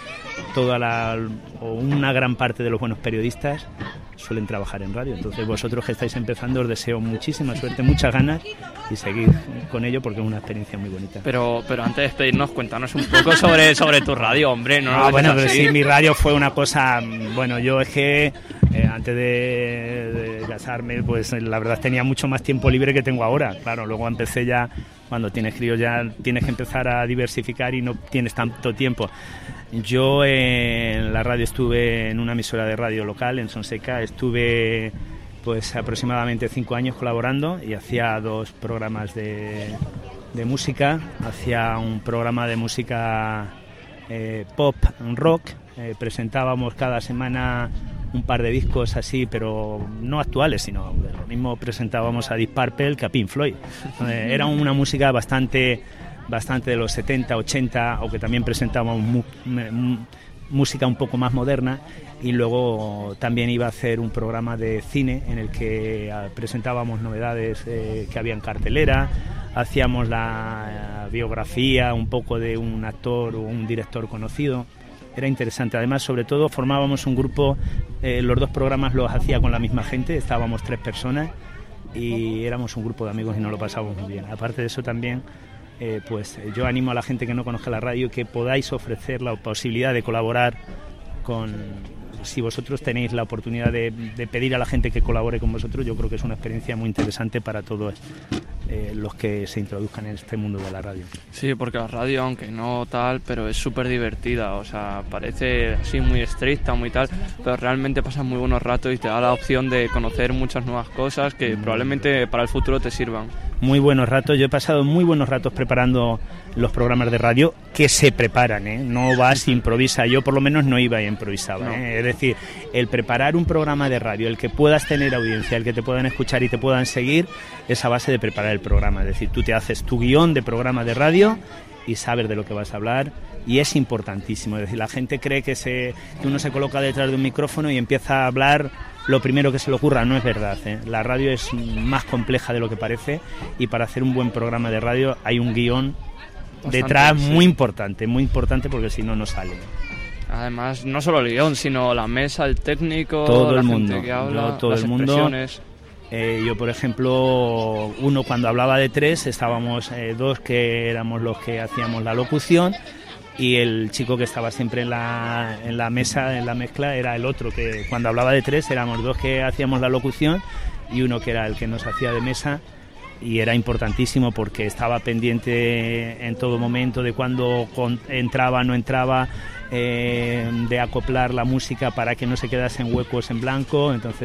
una gran parte de los buenos periodistas suelen trabajar en radio. Entonces vosotros que estáis empezando os deseo muchísima suerte, muchas ganas y seguid con ello porque es una experiencia muy bonita. Pero antes de despedirnos, cuéntanos un poco sobre tu radio, hombre. Bueno, pero sí, mi radio fue una cosa... Bueno, yo es que antes de casarme, pues la verdad tenía mucho más tiempo libre que tengo ahora. Claro, luego empecé ya, cuando tienes críos ya tienes que empezar a diversificar y no tienes tanto tiempo. Yo en la radio estuve en una emisora de radio local, en Sonseca, estuve pues aproximadamente 5 años colaborando y hacía 2 programas de música, hacía un programa de música pop, rock, presentábamos cada semana un par de discos así, pero no actuales, sino lo mismo presentábamos a Deep Purple que a Pink Floyd. Era una música bastante de los 70, 80, o que también presentábamos música un poco más moderna, y luego también iba a hacer un programa de cine en el que presentábamos novedades que había en cartelera, hacíamos la biografía un poco de un actor o un director conocido. Era interesante, además sobre todo formábamos un grupo, los 2 programas los hacía con la misma gente, estábamos 3 personas y éramos un grupo de amigos y nos lo pasábamos muy bien. Aparte de eso también, pues yo animo a la gente que no conozca la radio que podáis ofrecer la posibilidad de colaborar si vosotros tenéis la oportunidad de pedir a la gente que colabore con vosotros. Yo creo que es una experiencia muy interesante para todos los que se introduzcan en este mundo de la radio. Sí, porque la radio, aunque no tal, pero es súper divertida, o sea, parece así muy estricta, muy tal, pero realmente pasas muy buenos ratos y te da la opción de conocer muchas nuevas cosas que probablemente para el futuro te sirvan. Muy buenos ratos, yo he pasado muy buenos ratos preparando los programas de radio que se preparan, no vas improvisa. Yo por lo menos no iba y improvisaba, no. Es decir, el preparar un programa de radio, el que puedas tener audiencia, el que te puedan escuchar y te puedan seguir, es a base de preparar el programa. Es decir, tú te haces tu guión de programa de radio y sabes de lo que vas a hablar, y es importantísimo. Es decir, la gente cree que uno se coloca detrás de un micrófono y empieza a hablar lo primero que se le ocurra. No es verdad, La radio es más compleja de lo que parece, y para hacer un buen programa de radio hay un guión detrás muy importante, porque si no, no sale. Además, no solo el guión, sino la mesa, el técnico, todo la el gente mundo, que habla, todo las el mundo. expresiones. Yo, por ejemplo, cuando hablaba de 3, estábamos 2 que éramos los que hacíamos la locución, y el chico que estaba siempre en la mesa, en la mezcla, era el otro, que cuando hablaba de 3 éramos 2 que hacíamos la locución y uno que era el que nos hacía de mesa, y era importantísimo porque estaba pendiente en todo momento de cuando entraba, no entraba, de acoplar la música para que no se quedasen huecos en blanco. Entonces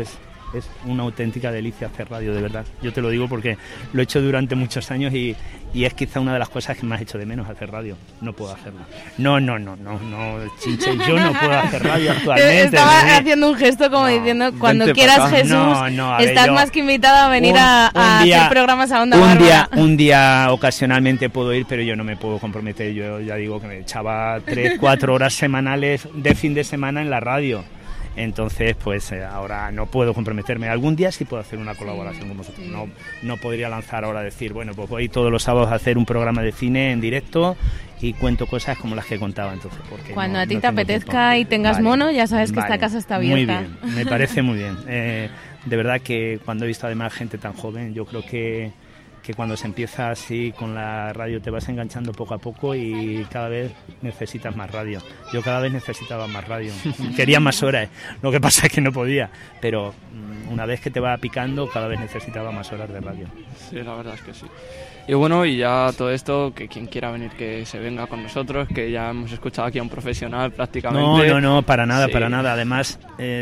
es una auténtica delicia hacer radio, de verdad. Yo te lo digo porque lo he hecho durante muchos años y es quizá una de las cosas que más he hecho de menos, hacer radio. No puedo hacerlo. No, Chinche, yo no puedo hacer radio actualmente. Estaba haciendo un gesto como diciendo, cuando quieras, Jesús, estás más que invitado a venir a hacer programas a Onda Bárbara. Un día ocasionalmente puedo ir, pero yo no me puedo comprometer. Yo ya digo que me echaba 3-4 horas semanales de fin de semana en la radio. Entonces, pues ahora no puedo comprometerme. Algún día sí puedo hacer una colaboración con vosotros. No podría lanzar ahora, decir, bueno, pues voy todos los sábados a hacer un programa de cine en directo y cuento cosas como las que contaba entonces. Porque cuando a ti te apetezca tiempo. Y tengas mono, ya sabes que esta casa está abierta. Muy bien, me parece muy bien. De verdad que cuando he visto además gente tan joven, yo creo que cuando se empieza así con la radio te vas enganchando poco a poco y cada vez necesitas más radio. Yo cada vez necesitaba más radio. Quería más horas, lo que pasa es que no podía, pero una vez que te va picando cada vez necesitaba más horas de radio. Sí, la verdad es que sí. Y bueno, y ya todo esto, que quien quiera venir que se venga con nosotros, que ya hemos escuchado aquí a un profesional prácticamente. No, para nada, sí. Para nada. Además,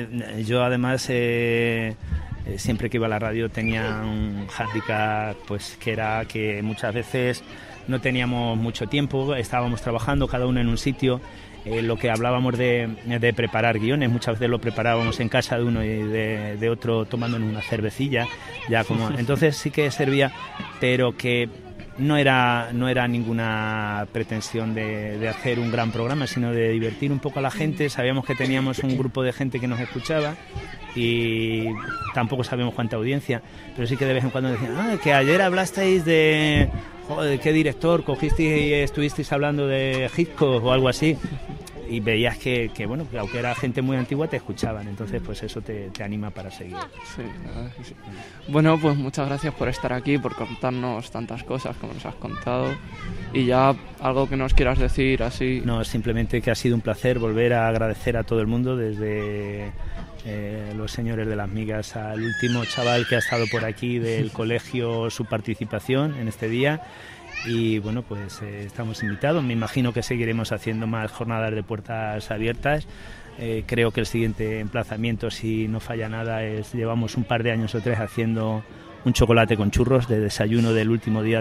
siempre que iba a la radio tenía un hándicap, pues que era que muchas veces no teníamos mucho tiempo, estábamos trabajando cada uno en un sitio. Lo que hablábamos de preparar guiones, muchas veces lo preparábamos en casa de uno y de otro tomándonos una cervecilla, entonces sí que servía, pero que no era ninguna pretensión de hacer un gran programa, sino de divertir un poco a la gente. Sabíamos que teníamos un grupo de gente que nos escuchaba y tampoco sabíamos cuánta audiencia, pero sí que de vez en cuando decían, que ayer hablasteis de qué director cogisteis y estuvisteis hablando de Hitchcock o algo así, y veías que bueno, que aunque era gente muy antigua te escuchaban, entonces pues eso te anima para seguir. Sí, la verdad es que sí. Bueno, pues muchas gracias por estar aquí, por contarnos tantas cosas como nos has contado, y ya algo que nos quieras decir así. No, simplemente que ha sido un placer volver a agradecer a todo el mundo, desde los señores de las migas al último chaval que ha estado por aquí del colegio, su participación en este día. Y bueno, pues estamos invitados. Me imagino que seguiremos haciendo más jornadas de puertas abiertas. Creo que el siguiente emplazamiento, si no falla nada, llevamos un par de años o 3 haciendo un chocolate con churros de desayuno del último día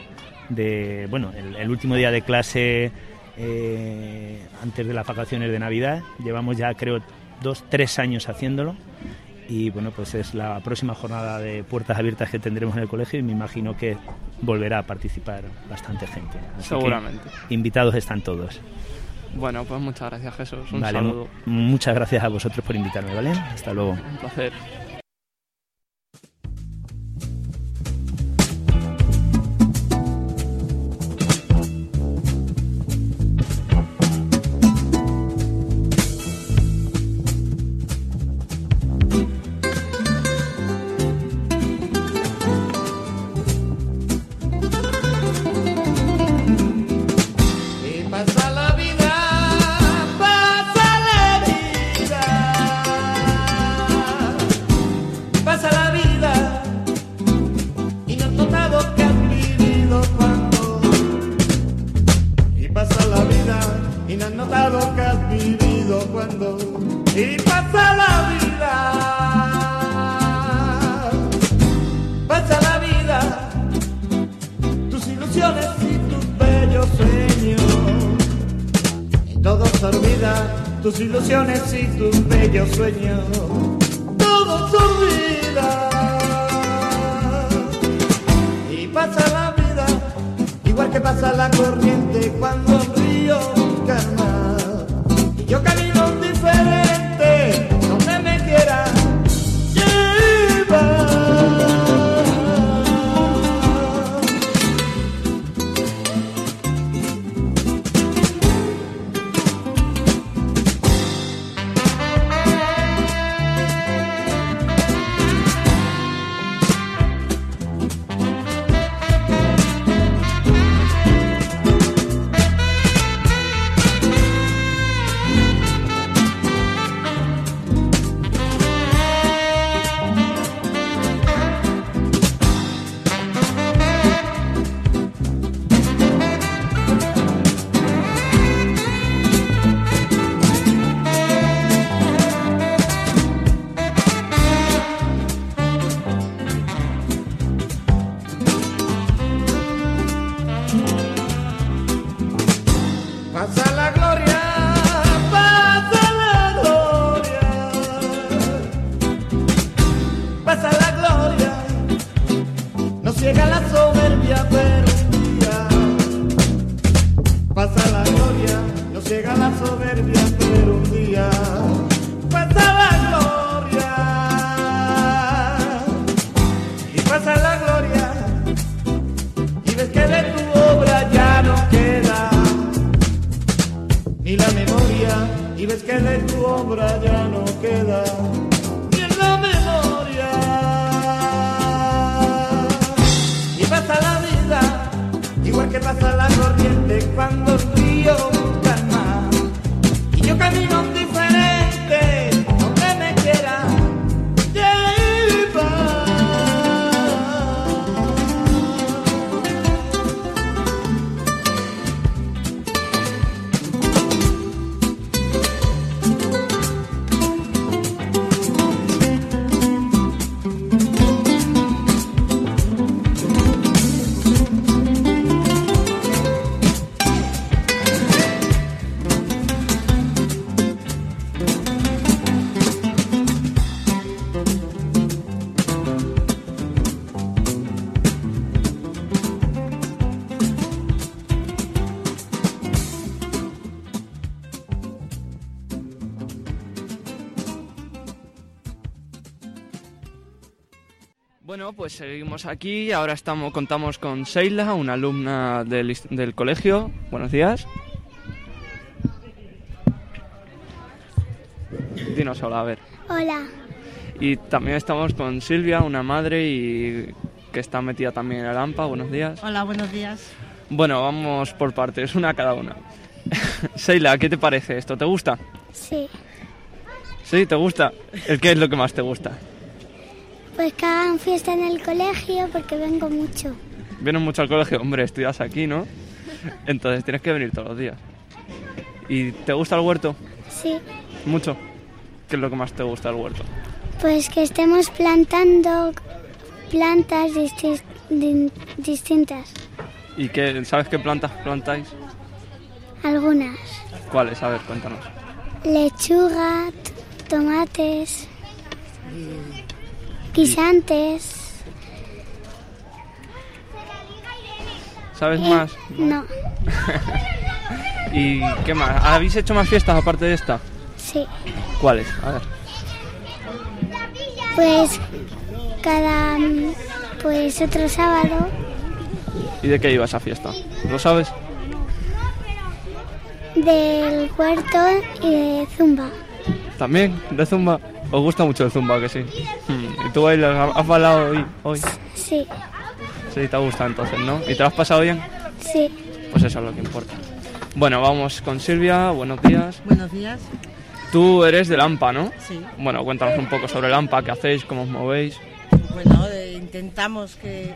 el último día de clase antes de las vacaciones de Navidad. Llevamos ya, creo, 2-3 años haciéndolo. Y bueno, pues es la próxima jornada de puertas abiertas que tendremos en el colegio y me imagino que volverá a participar bastante gente. Así seguramente. Que invitados están todos. Bueno, pues muchas gracias, Jesús. Un saludo. Muchas gracias a vosotros por invitarme, ¿vale? Hasta luego. Un placer. Tus ilusiones y tus bellos sueños, todo se olvida. Y pasa la vida, igual que pasa la corriente cuando el río busca el mar. Y yo camino diferente, donde me quiera llevar. es que de tu obra ya no queda ni en la memoria. Y pasa la vida, igual que pasa la corriente cuando el río calma. Y yo camino diferente, donde me quiera llevar. Bueno, pues seguimos aquí. Ahora contamos con Sheila, una alumna del colegio. Buenos días. Dinos hola, a ver. Hola. Y también estamos con Silvia, una madre y que está metida también en el AMPA. Buenos días. Hola, buenos días. Bueno, vamos por partes, una cada una. Sheila, ¿qué te parece esto? ¿Te gusta? Sí. ¿Sí? ¿Te gusta? ¿Qué es lo que más te gusta? Pues que hagan fiesta en el colegio porque vengo mucho. Vienes mucho al colegio, hombre, estudias aquí, ¿no? Entonces tienes que venir todos los días. ¿Y te gusta el huerto? Sí. ¿Mucho? ¿Qué es lo que más te gusta del huerto? Pues que estemos plantando plantas distintas. ¿Y sabes qué plantas plantáis? Algunas. ¿Cuáles? A ver, cuéntanos. Lechuga, tomates, guisantes. ¿Sabes más? No. ¿Y qué más? ¿Habéis hecho más fiestas aparte de esta? Sí. ¿Cuáles? A ver. Pues otro sábado. ¿Y de qué iba esa fiesta? ¿Lo sabes? Del huerto y de zumba. ¿También? ¿De zumba? ¿Os gusta mucho el zumba, que sí? ¿Y tú bailas? ¿Has bailado hoy? Sí. Sí, te gusta entonces, ¿no? ¿Y te lo has pasado bien? Sí. Pues eso es lo que importa. Bueno, vamos con Silvia. Buenos días. Buenos días. Tú eres del AMPA, ¿no? Sí. Bueno, cuéntanos un poco sobre el AMPA, qué hacéis, cómo os movéis. Bueno, intentamos que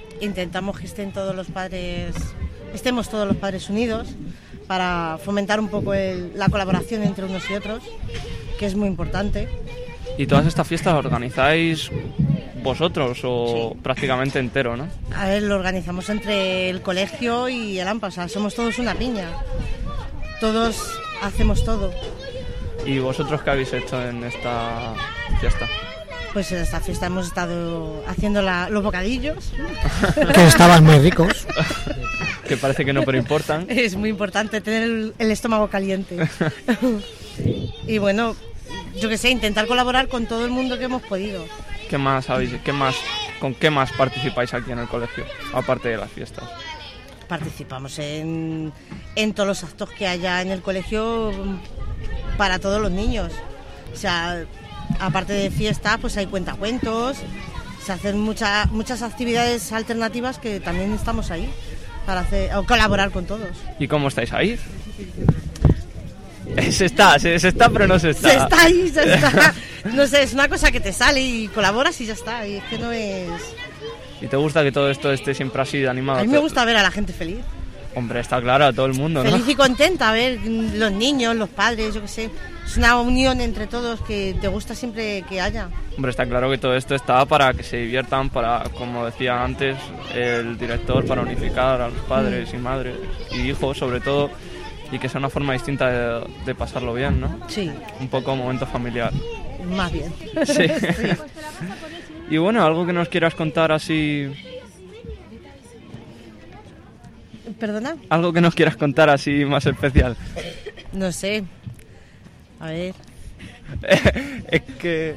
estemos todos los padres unidos para fomentar un poco la colaboración entre unos y otros, que es muy importante. ¿Y todas estas fiestas las organizáis vosotros o sí, prácticamente entero, no? A ver, lo organizamos entre el colegio y el AMPA, o sea, somos todos una piña. Todos hacemos todo. ¿Y vosotros qué habéis hecho en esta fiesta? Pues en esta fiesta hemos estado haciendo los bocadillos. Que estaban muy ricos. Que parece que no, pero importan. Es muy importante tener el estómago caliente. Y bueno, yo qué sé, intentar colaborar con todo el mundo que hemos podido. ¿Qué más habéis? ¿Con qué más participáis aquí en el colegio, aparte de las fiestas? Participamos en todos los actos que haya en el colegio para todos los niños. O sea, aparte de fiestas, pues hay cuentacuentos, se hacen muchas actividades alternativas que también estamos ahí para colaborar con todos. ¿Y cómo estáis ahí? Se está, pero no se está. Se está ahí, se está. No sé, es una cosa que te sale y colaboras y ya está. Y es que no es... ¿Y te gusta que todo esto esté siempre así de animado? A mí me gusta ver a la gente feliz. Hombre, está claro, a todo el mundo, ¿no? Feliz y contenta, a ver los niños, los padres, yo qué sé. Es una unión entre todos que te gusta siempre que haya. Hombre, está claro que todo esto está para que se diviertan, para, como decía antes el director, para unificar a los padres y madres y hijos, sobre todo, y que sea una forma distinta de pasarlo bien, ¿no? Sí. Un poco momento familiar. Más bien. Sí. Sí. Y bueno, algo que nos quieras contar así... ¿Perdona? Algo que nos quieras contar así más especial. No sé. A ver. Es que...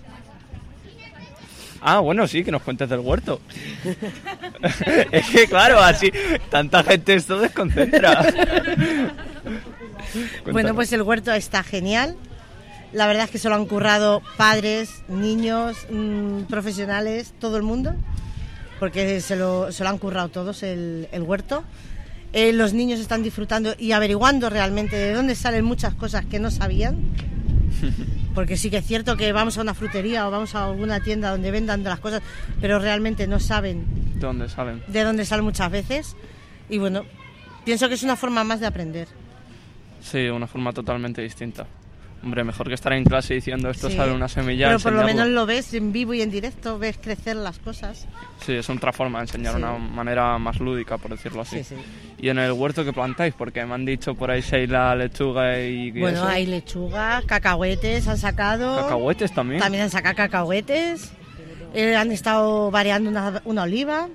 Ah, bueno, sí, que nos cuentes del huerto. Es que, claro, así tanta gente esto desconcentra. Bueno, pues el huerto está genial. La verdad es que se lo han currado padres, niños, profesionales, todo el mundo, porque se lo han currado todos el huerto. Los niños están disfrutando y averiguando realmente de dónde salen muchas cosas que no sabían, porque sí que es cierto que vamos a una frutería o vamos a alguna tienda donde vendan las cosas, pero realmente no saben de dónde salen muchas veces. Y bueno, pienso que es una forma más de aprender. Sí, una forma totalmente distinta. Hombre, mejor que estar en clase diciendo esto Sí, sale una semilla. pero por lo menos lo ves en vivo y en directo, ves crecer las cosas. Sí, es otra forma de enseñar, Sí. una manera más lúdica, por decirlo así. Sí, sí. ¿Y en el huerto qué plantáis? Porque me han dicho por ahí Sheila lechuga y Bueno, eso. hay lechuga, cacahuetes han sacado. ¿Cacahuetes también? También han sacado cacahuetes. Han estado variando una oliva.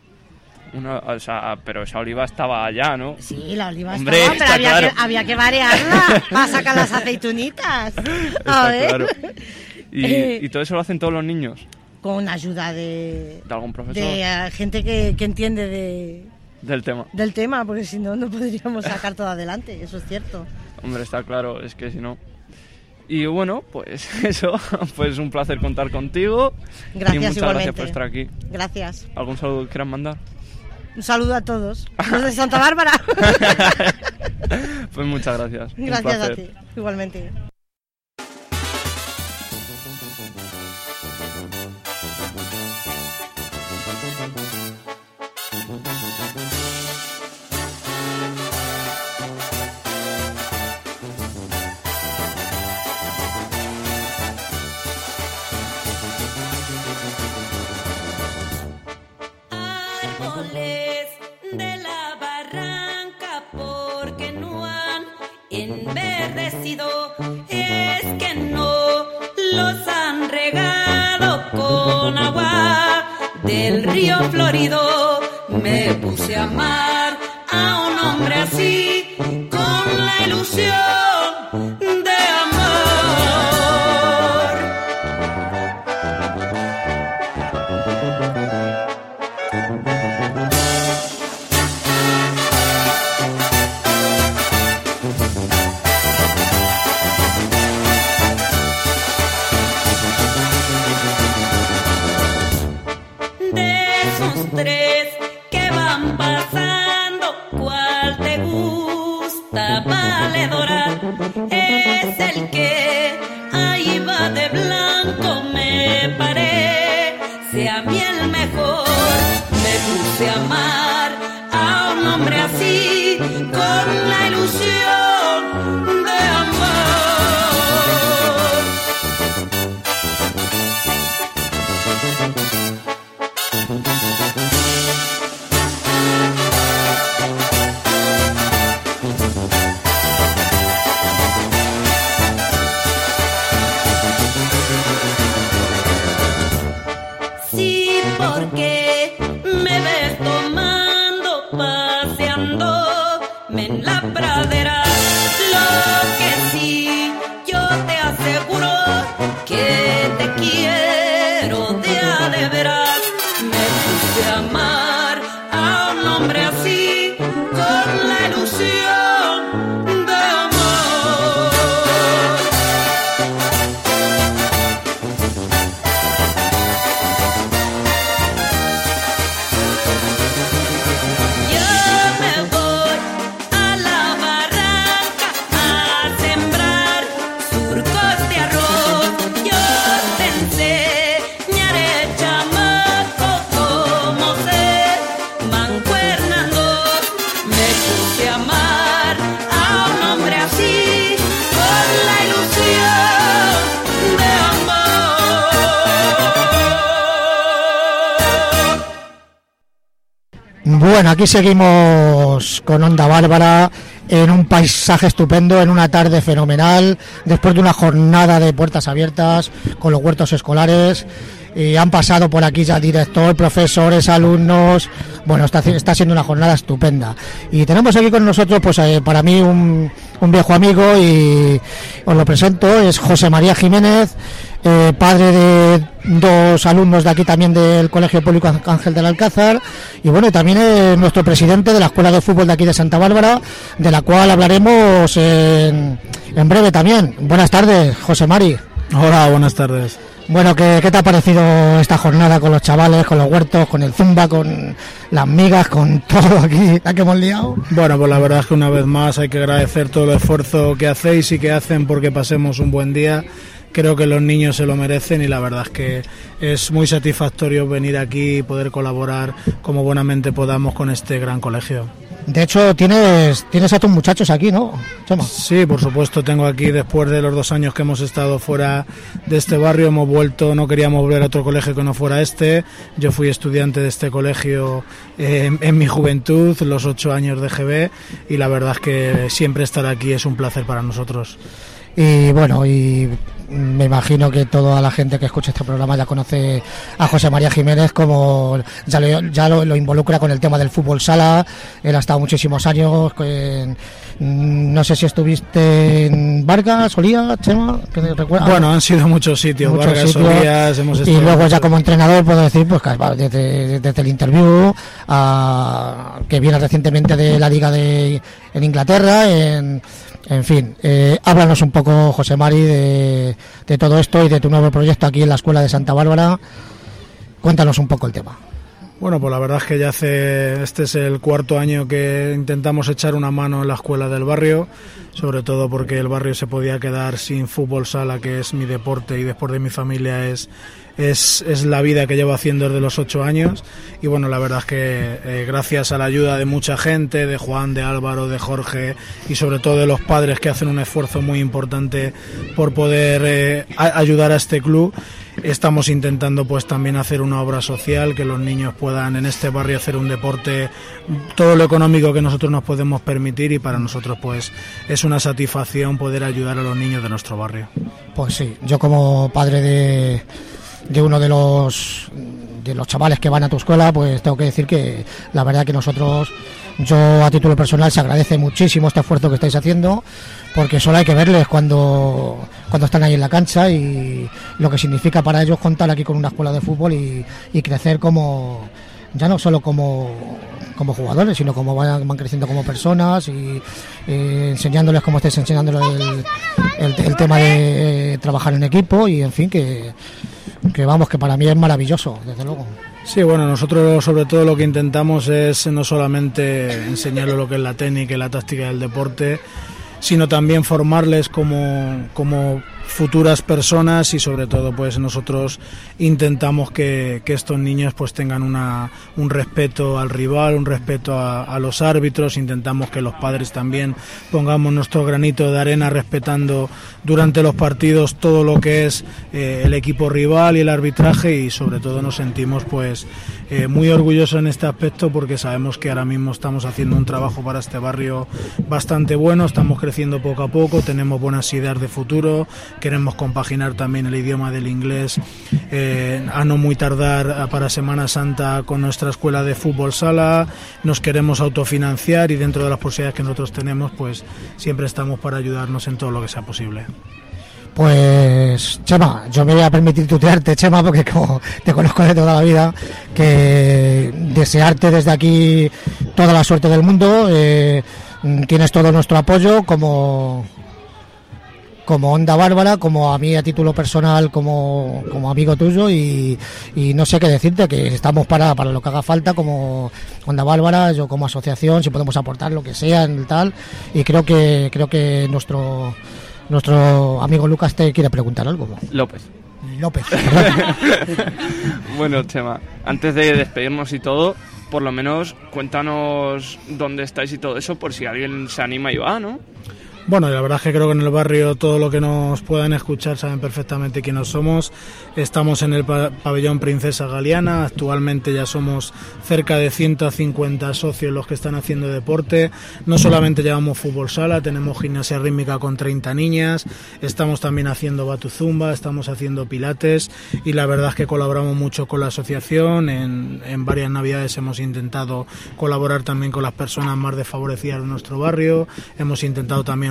Pero esa oliva estaba allá, ¿no? Sí, la oliva Hombre, estaba, pero está claro. había que variarla para sacar las aceitunitas. Está A ver. claro. ¿Y todo eso lo hacen todos los niños? Con ayuda de ¿De algún profesor? gente que entiende Del tema. porque si no, no podríamos sacar todo adelante, eso es cierto. Hombre, está claro, es que si no... Y bueno, pues eso, pues un placer contar contigo. Gracias, y muchas igualmente. gracias por estar aquí. Gracias. ¿Algún saludo que quieras mandar? Un saludo a todos. Los de Santa Bárbara. Pues muchas gracias. Un Gracias a placer. ti, igualmente. Árboles de la barranca porque no han enverdecido, es que no los han regado con agua del río Florido. Me puse a amar a un hombre así con la ilusión de amor. De esos tres que van pasando, ¿cuál te gusta, valedora? Es el que ahí va de blanco, me parece a mí el mejor. Me puse a amar a un hombre así con la ilusión de amor. Sí, porque me ves tomando, paseándome en la pradera. Lo que sí, yo te aseguro que te quiero de veras. Me puse a amar a un hombre así con la ilusión de amor. Yo me voy a la barranca a sembrar surcos de arroz. Yo te enseñaré, chamaco, cómo ser mancuernando. Me puse a amar a un hombre así con la ilusión de amor. Bueno, aquí seguimos con Onda Bárbara en un paisaje estupendo, en una tarde fenomenal, después de una jornada de puertas abiertas con los huertos escolares. Y han pasado por aquí ya director, profesores, alumnos. Bueno, está siendo una jornada estupenda. Y tenemos aquí con nosotros, pues para mí, un un viejo amigo, y os lo presento, es José María Jiménez, padre de 2 alumnos de aquí también del Colegio Público Ángel del Alcázar, y bueno, también es nuestro presidente de la Escuela de Fútbol de aquí de Santa Bárbara, de la cual hablaremos en breve también. Buenas tardes, José Mari. Hola, buenas tardes. Bueno, ¿qué te ha parecido esta jornada con los chavales, con los huertos, con el zumba, con las migas, con todo aquí, la que hemos liado? Bueno, pues la verdad es que una vez más hay que agradecer todo el esfuerzo que hacéis y que hacen porque pasemos un buen día. Creo que los niños se lo merecen y la verdad es que es muy satisfactorio venir aquí y poder colaborar como buenamente podamos con este gran colegio. De hecho, tienes a tus muchachos aquí, ¿no, Chema? Sí, por supuesto, tengo aquí, después de los 2 años que hemos estado fuera de este barrio, hemos vuelto, no queríamos volver a otro colegio que no fuera este. Yo fui estudiante de este colegio en mi juventud, los 8 años de GB, y la verdad es que siempre estar aquí es un placer para nosotros. Y bueno, y me imagino que toda la gente que escucha este programa ya conoce a José María Jiménez, como ya lo involucra con el tema del fútbol sala. Él ha estado muchísimos años, no sé si estuviste en Vargas, Olías, Chema, ¿qué te recuerdas? Bueno, han sido muchos sitios, Vargas, Olías, hemos estado... Y luego ya como entrenador puedo decir, pues desde el interview, que viene recientemente de la Liga en Inglaterra, en fin, háblanos un poco, José Mari, de todo esto y de tu nuevo proyecto aquí en la Escuela de Santa Bárbara. Cuéntanos un poco el tema. Bueno, pues la verdad es que ya este es el 4º año que intentamos echar una mano en la escuela del barrio, sobre todo porque el barrio se podía quedar sin fútbol sala, que es mi deporte y después de mi familia es la vida que llevo haciendo desde los 8 años. Y bueno, la verdad es que gracias a la ayuda de mucha gente, de Juan, de Álvaro, de Jorge y sobre todo de los padres que hacen un esfuerzo muy importante por poder ayudar a este club, estamos intentando pues también hacer una obra social, que los niños puedan en este barrio hacer un deporte, todo lo económico que nosotros nos podemos permitir, y para nosotros pues es una satisfacción poder ayudar a los niños de nuestro barrio. Pues sí, yo como padre de uno de los chavales que van a tu escuela, pues tengo que decir que la verdad que yo a título personal se agradece muchísimo este esfuerzo que estáis haciendo, porque solo hay que verles cuando están ahí en la cancha y lo que significa para ellos contar aquí con una escuela de fútbol y crecer como, ya no solo como jugadores, sino como van creciendo como personas, y enseñándoles como estáis enseñándoles el tema de trabajar en equipo, y en fin, que vamos, que para mí es maravilloso, desde luego. Sí, bueno, nosotros sobre todo lo que intentamos es no solamente enseñarles lo que es la técnica y la táctica del deporte, sino también formarles como futuras personas, y sobre todo pues nosotros intentamos que estos niños pues tengan un respeto al rival, un respeto a los árbitros. Intentamos que los padres también pongamos nuestro granito de arena respetando durante los partidos todo lo que es el equipo rival y el arbitraje, y sobre todo nos sentimos pues muy orgullosos en este aspecto, porque sabemos que ahora mismo estamos haciendo un trabajo para este barrio bastante bueno, estamos creciendo poco a poco, tenemos buenas ideas de futuro, queremos compaginar también el idioma del inglés a no muy tardar para Semana Santa con nuestra escuela de fútbol sala, nos queremos autofinanciar, y dentro de las posibilidades que nosotros tenemos pues siempre estamos para ayudarnos en todo lo que sea posible. Pues Chema, yo me voy a permitir tutearte, Chema, porque como te conozco de toda la vida, que desearte desde aquí toda la suerte del mundo. Tienes todo nuestro apoyo como Onda Bárbara, como a mí a título personal, como amigo tuyo, y no sé qué decirte, que estamos para lo que haga falta como Onda Bárbara, yo como asociación, si podemos aportar lo que sea en tal, y creo que nuestro amigo Lucas te quiere preguntar algo. López, Bueno, Chema, antes de despedirnos y todo, por lo menos cuéntanos dónde estáis y todo eso, por si alguien se anima y va, ¿no? Bueno, la verdad es que creo que en el barrio todo lo que nos puedan escuchar saben perfectamente quiénes somos. Estamos en el pabellón Princesa Galiana, actualmente ya somos cerca de 150 socios los que están haciendo deporte. No solamente llevamos fútbol sala, tenemos gimnasia rítmica con 30 niñas, estamos también haciendo batu zumba, estamos haciendo pilates, y la verdad es que colaboramos mucho con la asociación. En varias navidades hemos intentado colaborar también con las personas más desfavorecidas de nuestro barrio, hemos intentado también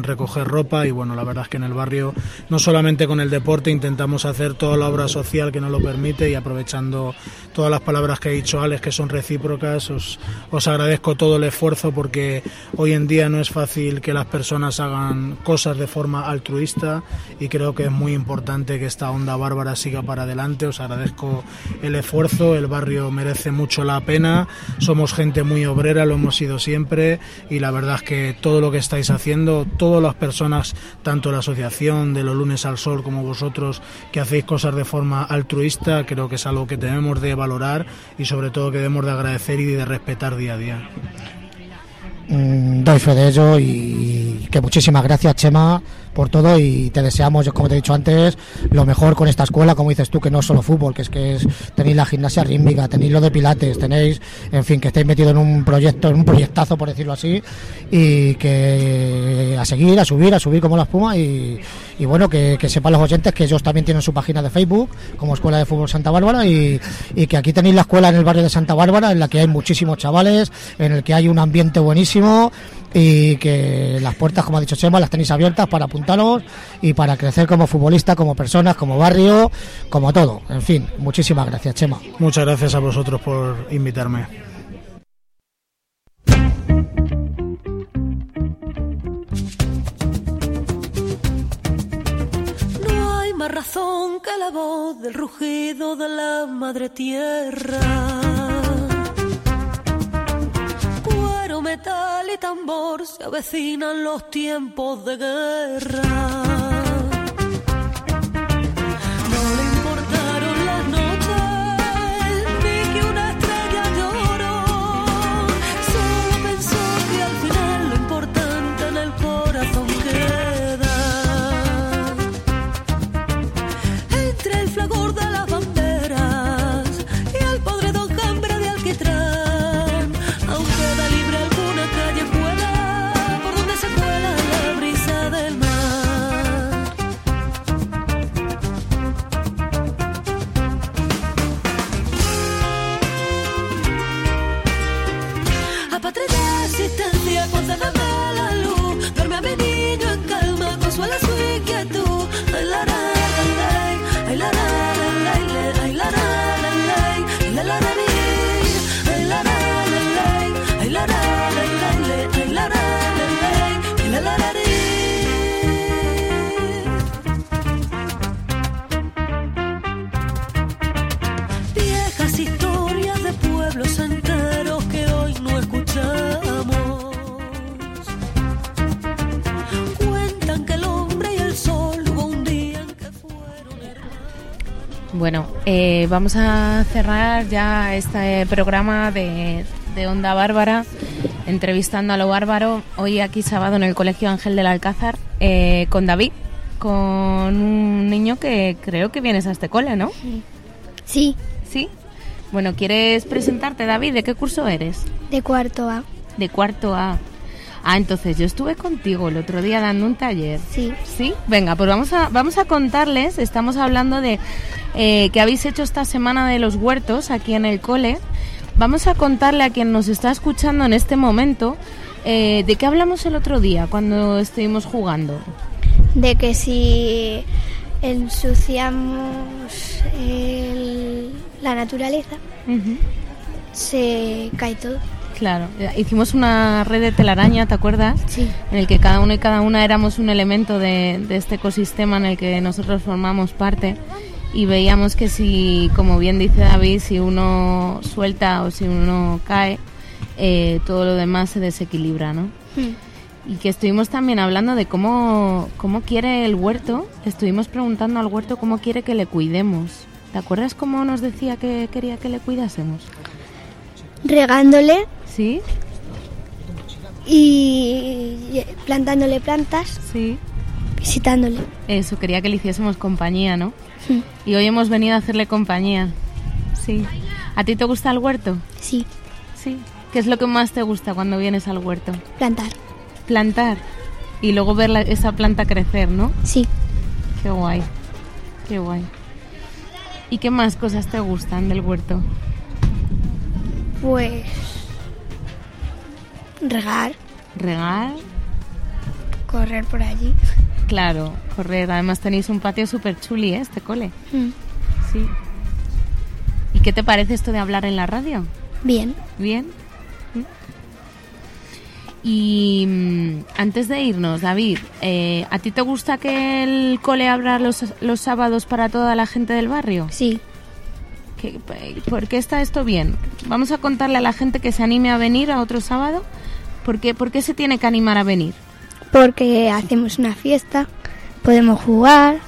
recoger ropa y bueno, la verdad es que en el barrio no solamente con el deporte intentamos hacer toda la obra social que nos lo permite y aprovechando todas las palabras que ha dicho Alex que son recíprocas, os agradezco todo el esfuerzo porque hoy en día no es fácil que las personas hagan cosas de forma altruista y creo que es muy importante que esta Onda Bárbara siga para adelante. Os agradezco el esfuerzo, el barrio merece mucho la pena, somos gente muy obrera, lo hemos sido siempre y la verdad es que todo lo que estáis haciendo, todas las personas, tanto la asociación de los Lunes al Sol como vosotros que hacéis cosas de forma altruista, creo que es algo que debemos de valorar y sobre todo que debemos de agradecer y de respetar día a día. Doy fe de ello y que muchísimas gracias, Chema, por todo y te deseamos, como te he dicho antes, lo mejor con esta escuela, como dices tú, que no es solo fútbol, tenéis la gimnasia rítmica, tenéis lo de pilates, tenéis, en fin, que estáis metidos en un proyectazo, por decirlo así, y que a seguir, a subir como la espuma y bueno, que sepan los oyentes que ellos también tienen su página de Facebook como Escuela de Fútbol Santa Bárbara y que aquí tenéis la escuela en el barrio de Santa Bárbara en la que hay muchísimos chavales, en el que hay un ambiente buenísimo y que las puertas, como ha dicho Chema, las tenéis abiertas para apuntaros y para crecer como futbolista, como personas, como barrio, como todo. En fin, muchísimas gracias, Chema. Muchas gracias a vosotros por invitarme. No hay más razón que la voz del rugido de la madre tierra. Metal y tambor, se avecinan los tiempos de guerra. No le importaron las noches, ni que una estrella lloró. Solo pensó que al final lo importante en el corazón queda. Entre el flagor de las banderas y el podrido enjambre de alquitrán, aunque da libre calle vuela, por donde se cuela la brisa del mar. Apatre de existencia, concédeme la luz, duerme a mi niño en calma, consuela su inquietud. Ay la ra, ay la ra, ay la ra, ay la ra, ay la ra, ay la ra. Viejas historias de pueblos enteros que hoy no escuchamos. Cuentan que el hombre y el sol hubo un día en que fueron hermanos. Bueno, vamos a cerrar ya este programa de Onda Bárbara, entrevistando a lo bárbaro, hoy aquí sábado en el Colegio Ángel del Alcázar, con David, con un niño que creo que vienes a este cole, ¿no? Sí. ¿Sí? Bueno, ¿quieres presentarte, David? ¿De qué curso eres? De cuarto A. De cuarto A. Ah, entonces yo estuve contigo el otro día dando un taller. Sí. ¿Sí? Venga, pues vamos a contarles, estamos hablando de que habéis hecho esta semana de los huertos aquí en el cole. Vamos a contarle a quien nos está escuchando en este momento de qué hablamos el otro día cuando estuvimos jugando. De que si ensuciamos la naturaleza, se cae todo. Claro, hicimos una red de telaraña, ¿te acuerdas? Sí. En el que cada uno y cada una éramos un elemento de este ecosistema en el que nosotros formamos parte. Y veíamos que si, como bien dice David, si uno suelta o si uno cae, todo lo demás se desequilibra, ¿no? Y que estuvimos también hablando de cómo quiere el huerto, estuvimos preguntando al huerto cómo quiere que le cuidemos. ¿Te acuerdas cómo nos decía que quería que le cuidásemos? Regándole. Sí. Y plantándole plantas. Sí. Visitándole. Eso, quería que le hiciésemos compañía, ¿no? Y hoy hemos venido a hacerle compañía. Sí. ¿A ti te gusta el huerto? Sí. Sí. ¿Qué es lo que más te gusta cuando vienes al huerto? Plantar. Plantar. Y luego ver esa planta crecer, ¿no? Sí. Qué guay. Qué guay. ¿Y qué más cosas te gustan del huerto? Pues... regar. ¿Regar? correr por allí. Claro, correr. Además tenéis un patio súper chuli, ¿eh? Este cole. Sí. ¿Y qué te parece esto de hablar en la radio? Bien. ¿Bien? Y antes de irnos, David, ¿a ti te gusta que el cole abra los sábados para toda la gente del barrio? Sí. ¿Por qué está esto bien? Vamos a contarle a la gente que se anime a venir a otro sábado. ¿Por qué se tiene que animar a venir? Porque hacemos una fiesta, podemos jugar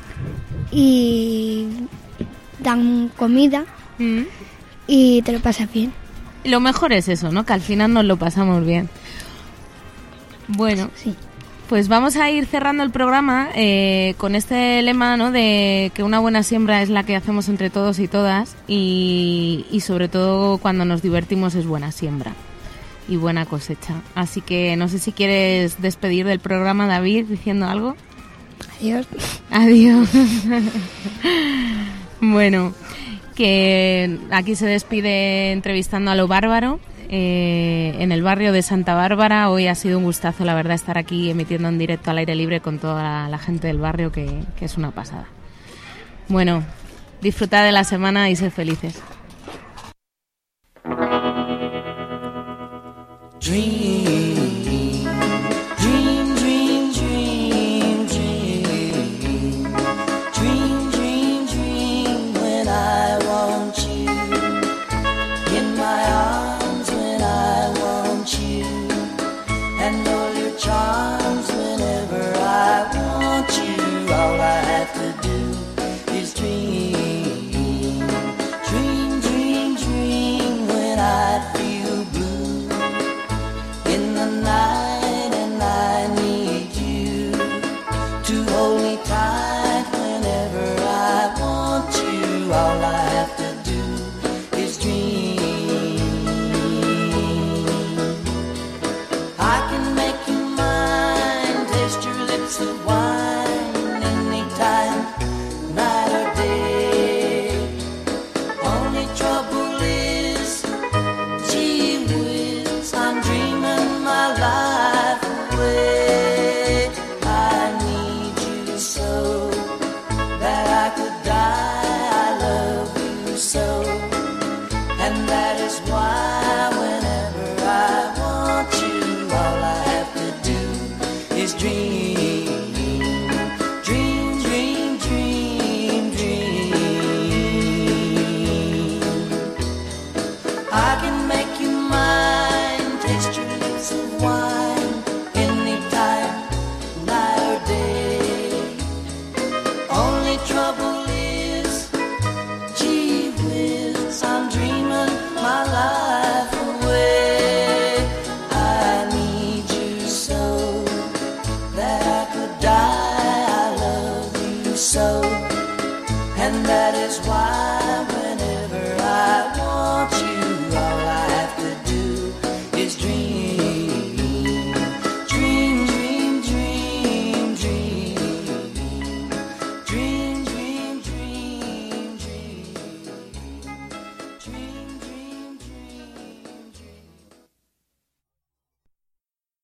y dan comida y te lo pasas bien. Lo mejor es eso, ¿no? Que al final nos lo pasamos bien. Bueno, sí. Pues vamos a ir cerrando el programa con este lema, ¿no? De que una buena siembra es la que hacemos entre todos y todas y sobre todo cuando nos divertimos es buena siembra y buena cosecha. Así que no sé si quieres despedir del programa, David, diciendo algo. Adiós. Adiós. Bueno, que aquí se despide entrevistando a Lo Bárbaro. En el barrio de Santa Bárbara. Hoy ha sido un gustazo, la verdad, estar aquí emitiendo en directo al aire libre con toda la gente del barrio, que es una pasada. Bueno, disfrutad de la semana y sed felices. And that is why